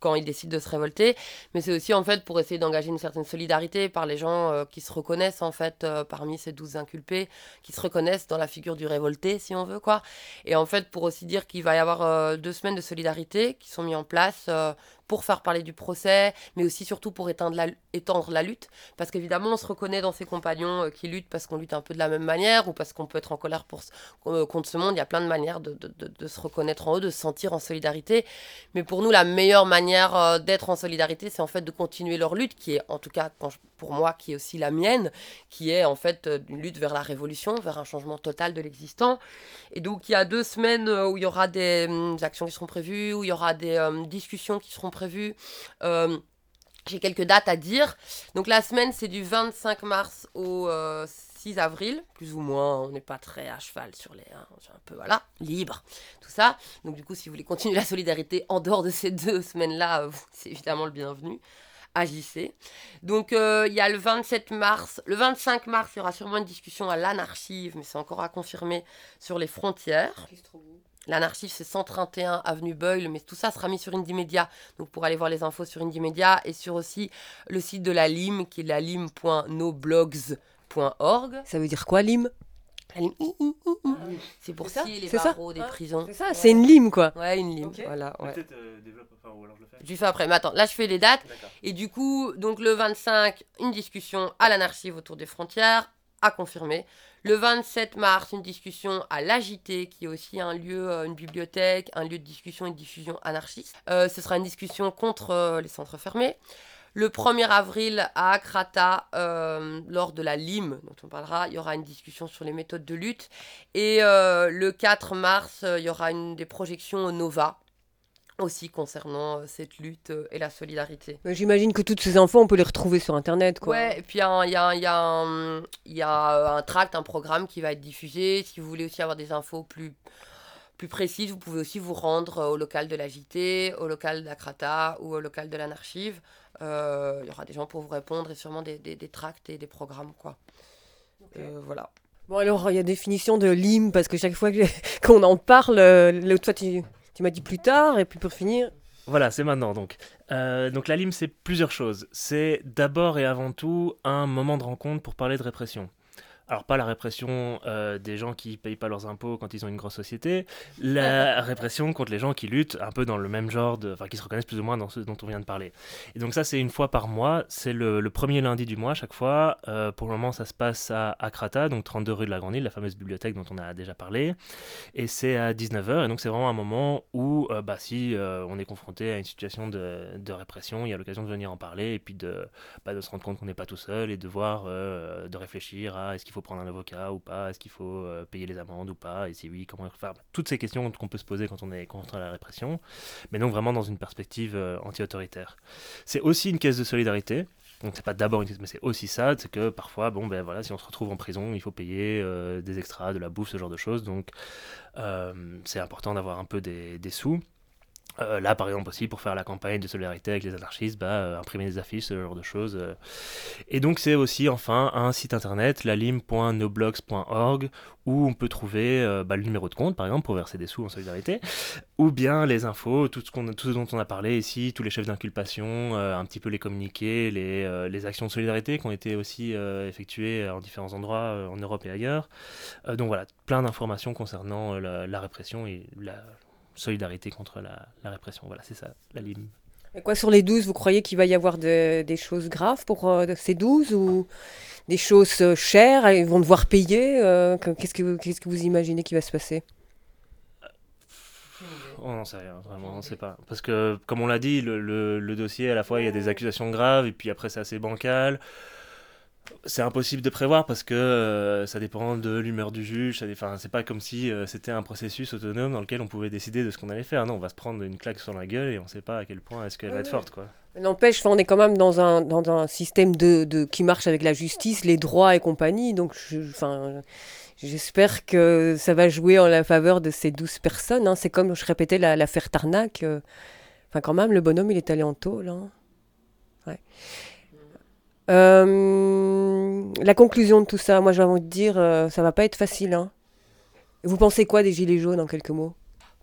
quand ils décident de se révolter, mais c'est aussi en fait pour essayer d'engager une certaine solidarité par les gens euh, qui se reconnaissent en fait euh, parmi ces douze inculpés, qui se reconnaissent dans la figure du révolté si on veut quoi. Et en fait pour aussi dire qu'il va y avoir euh, deux semaines de solidarité qui sont mises en place euh, pour faire parler du procès, mais aussi surtout pour éteindre la, étendre la lutte, parce qu'évidemment on se reconnaît dans ses compagnons euh, qui luttent parce qu'on lutte un peu de la même manière ou parce qu'on peut être en colère pour, euh, contre ce monde. Il y a plein de manières de, de, de, de se reconnaître en eux, de se sentir en solidarité, mais pour nous la meilleure manière euh, d'être en solidarité, c'est en fait de continuer leur lutte, qui est en tout cas quand je, pour moi, qui est aussi la mienne, qui est en fait euh, une lutte vers la révolution, vers un changement total de l'existant. Et donc il y a deux semaines euh, où il y aura des, euh, des actions qui seront prévues, où il y aura des euh, discussions qui seront prévues. Euh, j'ai quelques dates à dire. Donc la semaine, c'est du vingt-cinq mars au euh, six avril, plus ou moins. On n'est pas très à cheval sur les... Hein, un peu, voilà, libre, tout ça. Donc du coup, si vous voulez continuer la solidarité en dehors de ces deux semaines-là, euh, c'est évidemment le bienvenu. Agissez. Donc il euh, y a le vingt-sept mars. Le vingt-cinq mars, il y aura sûrement une discussion à l'Anarchive, mais c'est encore à confirmer, sur les frontières. L'Anarchive, c'est cent trente et un avenue Boyle, mais tout ça sera mis sur Indymedia. Donc, pour aller voir les infos sur Indymedia et sur aussi le site de la L I M, qui est la lim point noblogs point org. Ça veut dire quoi, L I M? La L I M, i, i, i, i. C'est pour ça, les barreaux des ah, prisons. C'est ça, ouais. C'est une lime, quoi. Ouais, une lime. Okay. Voilà, ouais. Peut-être euh, développe, enfin, ou alors je le fais. Je le fais après. Mais attends, là, je fais les dates. D'accord. Et du coup, donc le vingt-cinq, une discussion à l'Anarchive autour des frontières, à confirmer. Le vingt-sept mars, une discussion à l'A J T, qui est aussi un lieu, euh, une bibliothèque, un lieu de discussion et de diffusion anarchiste. Euh, ce sera une discussion contre euh, les centres fermés. Le premier avril, à Akrata, euh, lors de la L I M, dont on parlera, il y aura une discussion sur les méthodes de lutte. Et euh, le quatre mars, euh, il y aura une des projections au Nova, aussi concernant euh, cette lutte euh, et la solidarité. Mais j'imagine que toutes ces infos, on peut les retrouver sur Internet, quoi. Ouais, et puis il y a, y a, y a, un, y a un tract, un programme qui va être diffusé. Si vous voulez aussi avoir des infos plus, plus précises, vous pouvez aussi vous rendre au local de l'A J T, au local d'Akrata ou au local de l'Anarchive. Il euh, y aura des gens pour vous répondre et sûrement des, des, des tracts et des programmes, quoi. Okay. Euh, voilà. Bon, alors, il y a définition de L I M, parce que chaque fois que, qu'on en parle, l'autre fois, tu... Tu m'as dit plus tard, et puis pour finir... Voilà, c'est maintenant donc. Euh, donc la L I M, c'est plusieurs choses. C'est d'abord et avant tout un moment de rencontre pour parler de répression. Alors pas la répression euh, des gens qui payent pas leurs impôts quand ils ont une grosse société, la répression contre les gens qui luttent un peu dans le même genre, de, enfin qui se reconnaissent plus ou moins dans ce dont on vient de parler. Et donc ça c'est une fois par mois, c'est le, le premier lundi du mois à chaque fois. Euh, pour le moment ça se passe à Akrata, donc trente-deux rue de la Grande Île, la fameuse bibliothèque dont on a déjà parlé. Et c'est à dix-neuf heures, et donc c'est vraiment un moment où euh, bah, si euh, on est confronté à une situation de, de répression, il y a l'occasion de venir en parler et puis de, bah, de se rendre compte qu'on n'est pas tout seul et de voir, euh, de réfléchir à est-ce qu'il faut prendre un avocat ou pas, est-ce qu'il faut euh, payer les amendes ou pas, et si oui, comment faire, toutes ces questions qu'on peut se poser quand on est contre la répression, mais donc vraiment dans une perspective euh, anti-autoritaire. C'est aussi une caisse de solidarité, donc c'est pas d'abord une caisse, mais c'est aussi ça, c'est que parfois, bon ben voilà, si on se retrouve en prison, il faut payer euh, des extras, de la bouffe, ce genre de choses, donc euh, c'est important d'avoir un peu des, des sous. Euh, là, par exemple, aussi, pour faire la campagne de solidarité avec les anarchistes, bah, euh, imprimer des affiches, ce genre de choses. Euh. Et donc, c'est aussi, enfin, un site internet, la lim point noblogs point org, où on peut trouver euh, bah, le numéro de compte, par exemple, pour verser des sous en solidarité, ou bien les infos, tout ce, qu'on, tout ce dont on a parlé ici, tous les chefs d'inculpation, euh, un petit peu les communiqués, les, euh, les actions de solidarité qui ont été aussi euh, effectuées en différents endroits euh, en Europe et ailleurs. Euh, donc voilà, plein d'informations concernant euh, la, la répression et la... solidarité contre la, la répression, voilà, c'est ça, la L I M. Et quoi, sur les douze, vous croyez qu'il va y avoir de, des choses graves pour euh, ces douze, ou des choses euh, chères, ils vont devoir payer euh, qu'est-ce, que vous, qu'est-ce que vous imaginez qui va se passer? On n'en sait rien, vraiment, on ne sait pas. Parce que, comme on l'a dit, le, le, le dossier, à la fois, il y a des accusations graves, et puis après, c'est assez bancal. C'est impossible de prévoir parce que euh, ça dépend de l'humeur du juge. Ça, enfin, c'est pas comme si euh, c'était un processus autonome dans lequel on pouvait décider de ce qu'on allait faire. Non, on va se prendre une claque sur la gueule et on sait pas à quel point est-ce qu'elle ouais, va être forte, quoi. N'empêche, on est quand même dans un, dans un système de, de, qui marche avec la justice, les droits et compagnie. Donc, je, enfin, j'espère que ça va jouer en la faveur de ces douze personnes. Hein. C'est comme, je répétais, la, l'affaire Tarnac. Euh, enfin, quand même, le bonhomme, il est allé en tôle. Hein. Ouais. Euh, la conclusion de tout ça, moi j'ai envie de dire, euh, ça va pas être facile. Hein. Vous pensez quoi des Gilets jaunes en quelques mots?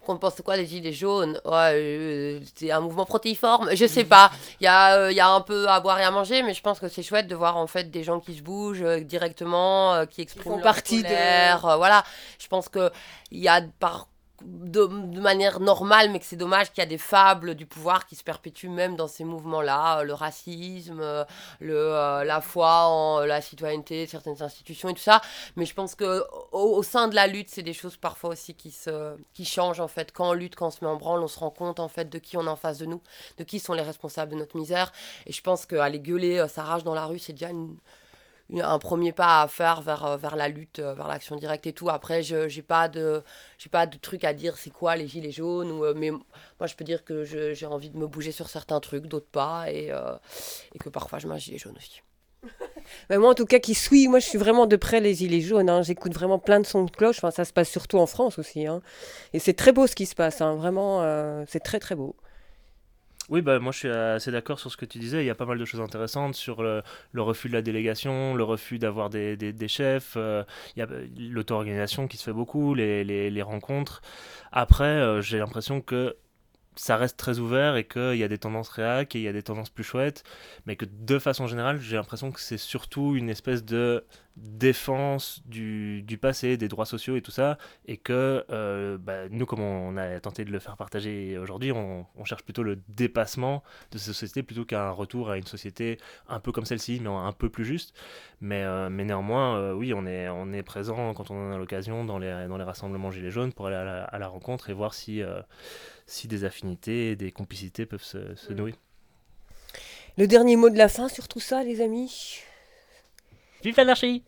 qu'on pense quoi des gilets jaunes? Ouais, euh, c'est un mouvement protéiforme, je sais pas. Il y a, euh, il y a un peu à boire et à manger, mais je pense que c'est chouette de voir en fait des gens qui se bougent euh, directement, euh, qui expriment leur partie colère, de- euh, voilà. Je pense que il y a par de, de manière normale, mais que c'est dommage qu'il y a des fables du pouvoir qui se perpétuent même dans ces mouvements-là, euh, le racisme, euh, le, euh, la foi en la citoyenneté, certaines institutions et tout ça. Mais je pense que au, au sein de la lutte, c'est des choses parfois aussi qui se, qui changent en fait. Quand on lutte, quand on se met en branle, on se rend compte en fait de qui on est en face de nous, de qui sont les responsables de notre misère. Et je pense qu'aller gueuler euh, sa rage dans la rue, c'est déjà une un premier pas à faire vers, vers la lutte, vers l'action directe et tout. Après, je j'ai pas de j'ai pas de truc à dire c'est quoi les gilets jaunes ou, euh, mais moi je peux dire que je, j'ai envie de me bouger sur certains trucs, d'autres pas, et, euh, et que parfois je mets un gilet jaune aussi. Mais moi, en tout cas, qui suis, moi, je suis vraiment de près les gilets jaunes. Hein. J'écoute vraiment plein de sons de cloche. Enfin, ça se passe surtout en France aussi. Hein. Et c'est très beau ce qui se passe. Hein. Vraiment, euh, c'est très très beau. Oui, bah, moi je suis assez d'accord sur ce que tu disais. Il y a pas mal de choses intéressantes sur le, le refus de la délégation, le refus d'avoir des, des, des chefs. Euh, il y a l'auto-organisation qui se fait beaucoup, les, les, les rencontres. Après, euh, j'ai l'impression que ça reste très ouvert et qu'il y a des tendances réac et il y a des tendances plus chouettes, mais que de façon générale, j'ai l'impression que c'est surtout une espèce de défense du, du passé, des droits sociaux et tout ça, et que euh, bah, nous, comme on a tenté de le faire partager aujourd'hui, on, on cherche plutôt le dépassement de cette société plutôt qu'un retour à une société un peu comme celle-ci, mais un peu plus juste. Mais, euh, mais néanmoins, euh, oui, on est, on est présent quand on en a l'occasion dans les, dans les rassemblements Gilets jaunes pour aller à la, à la rencontre et voir si... Euh, si des affinités et des complicités peuvent se, se nouer. Le dernier mot de la fin sur tout ça, les amis? Vive l'anarchie!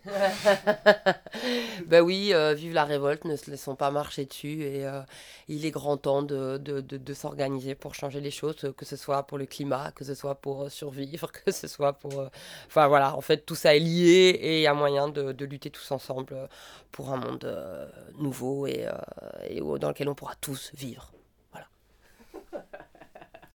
Ben oui, euh, vive la révolte, ne se laissons pas marcher dessus, et euh, il est grand temps de, de, de, de s'organiser pour changer les choses, que ce soit pour le climat, que ce soit pour euh, survivre, que ce soit pour... euh, Enfin voilà, en fait tout ça est lié et il y a moyen de, de lutter tous ensemble pour un monde euh, nouveau et, euh, et dans lequel on pourra tous vivre.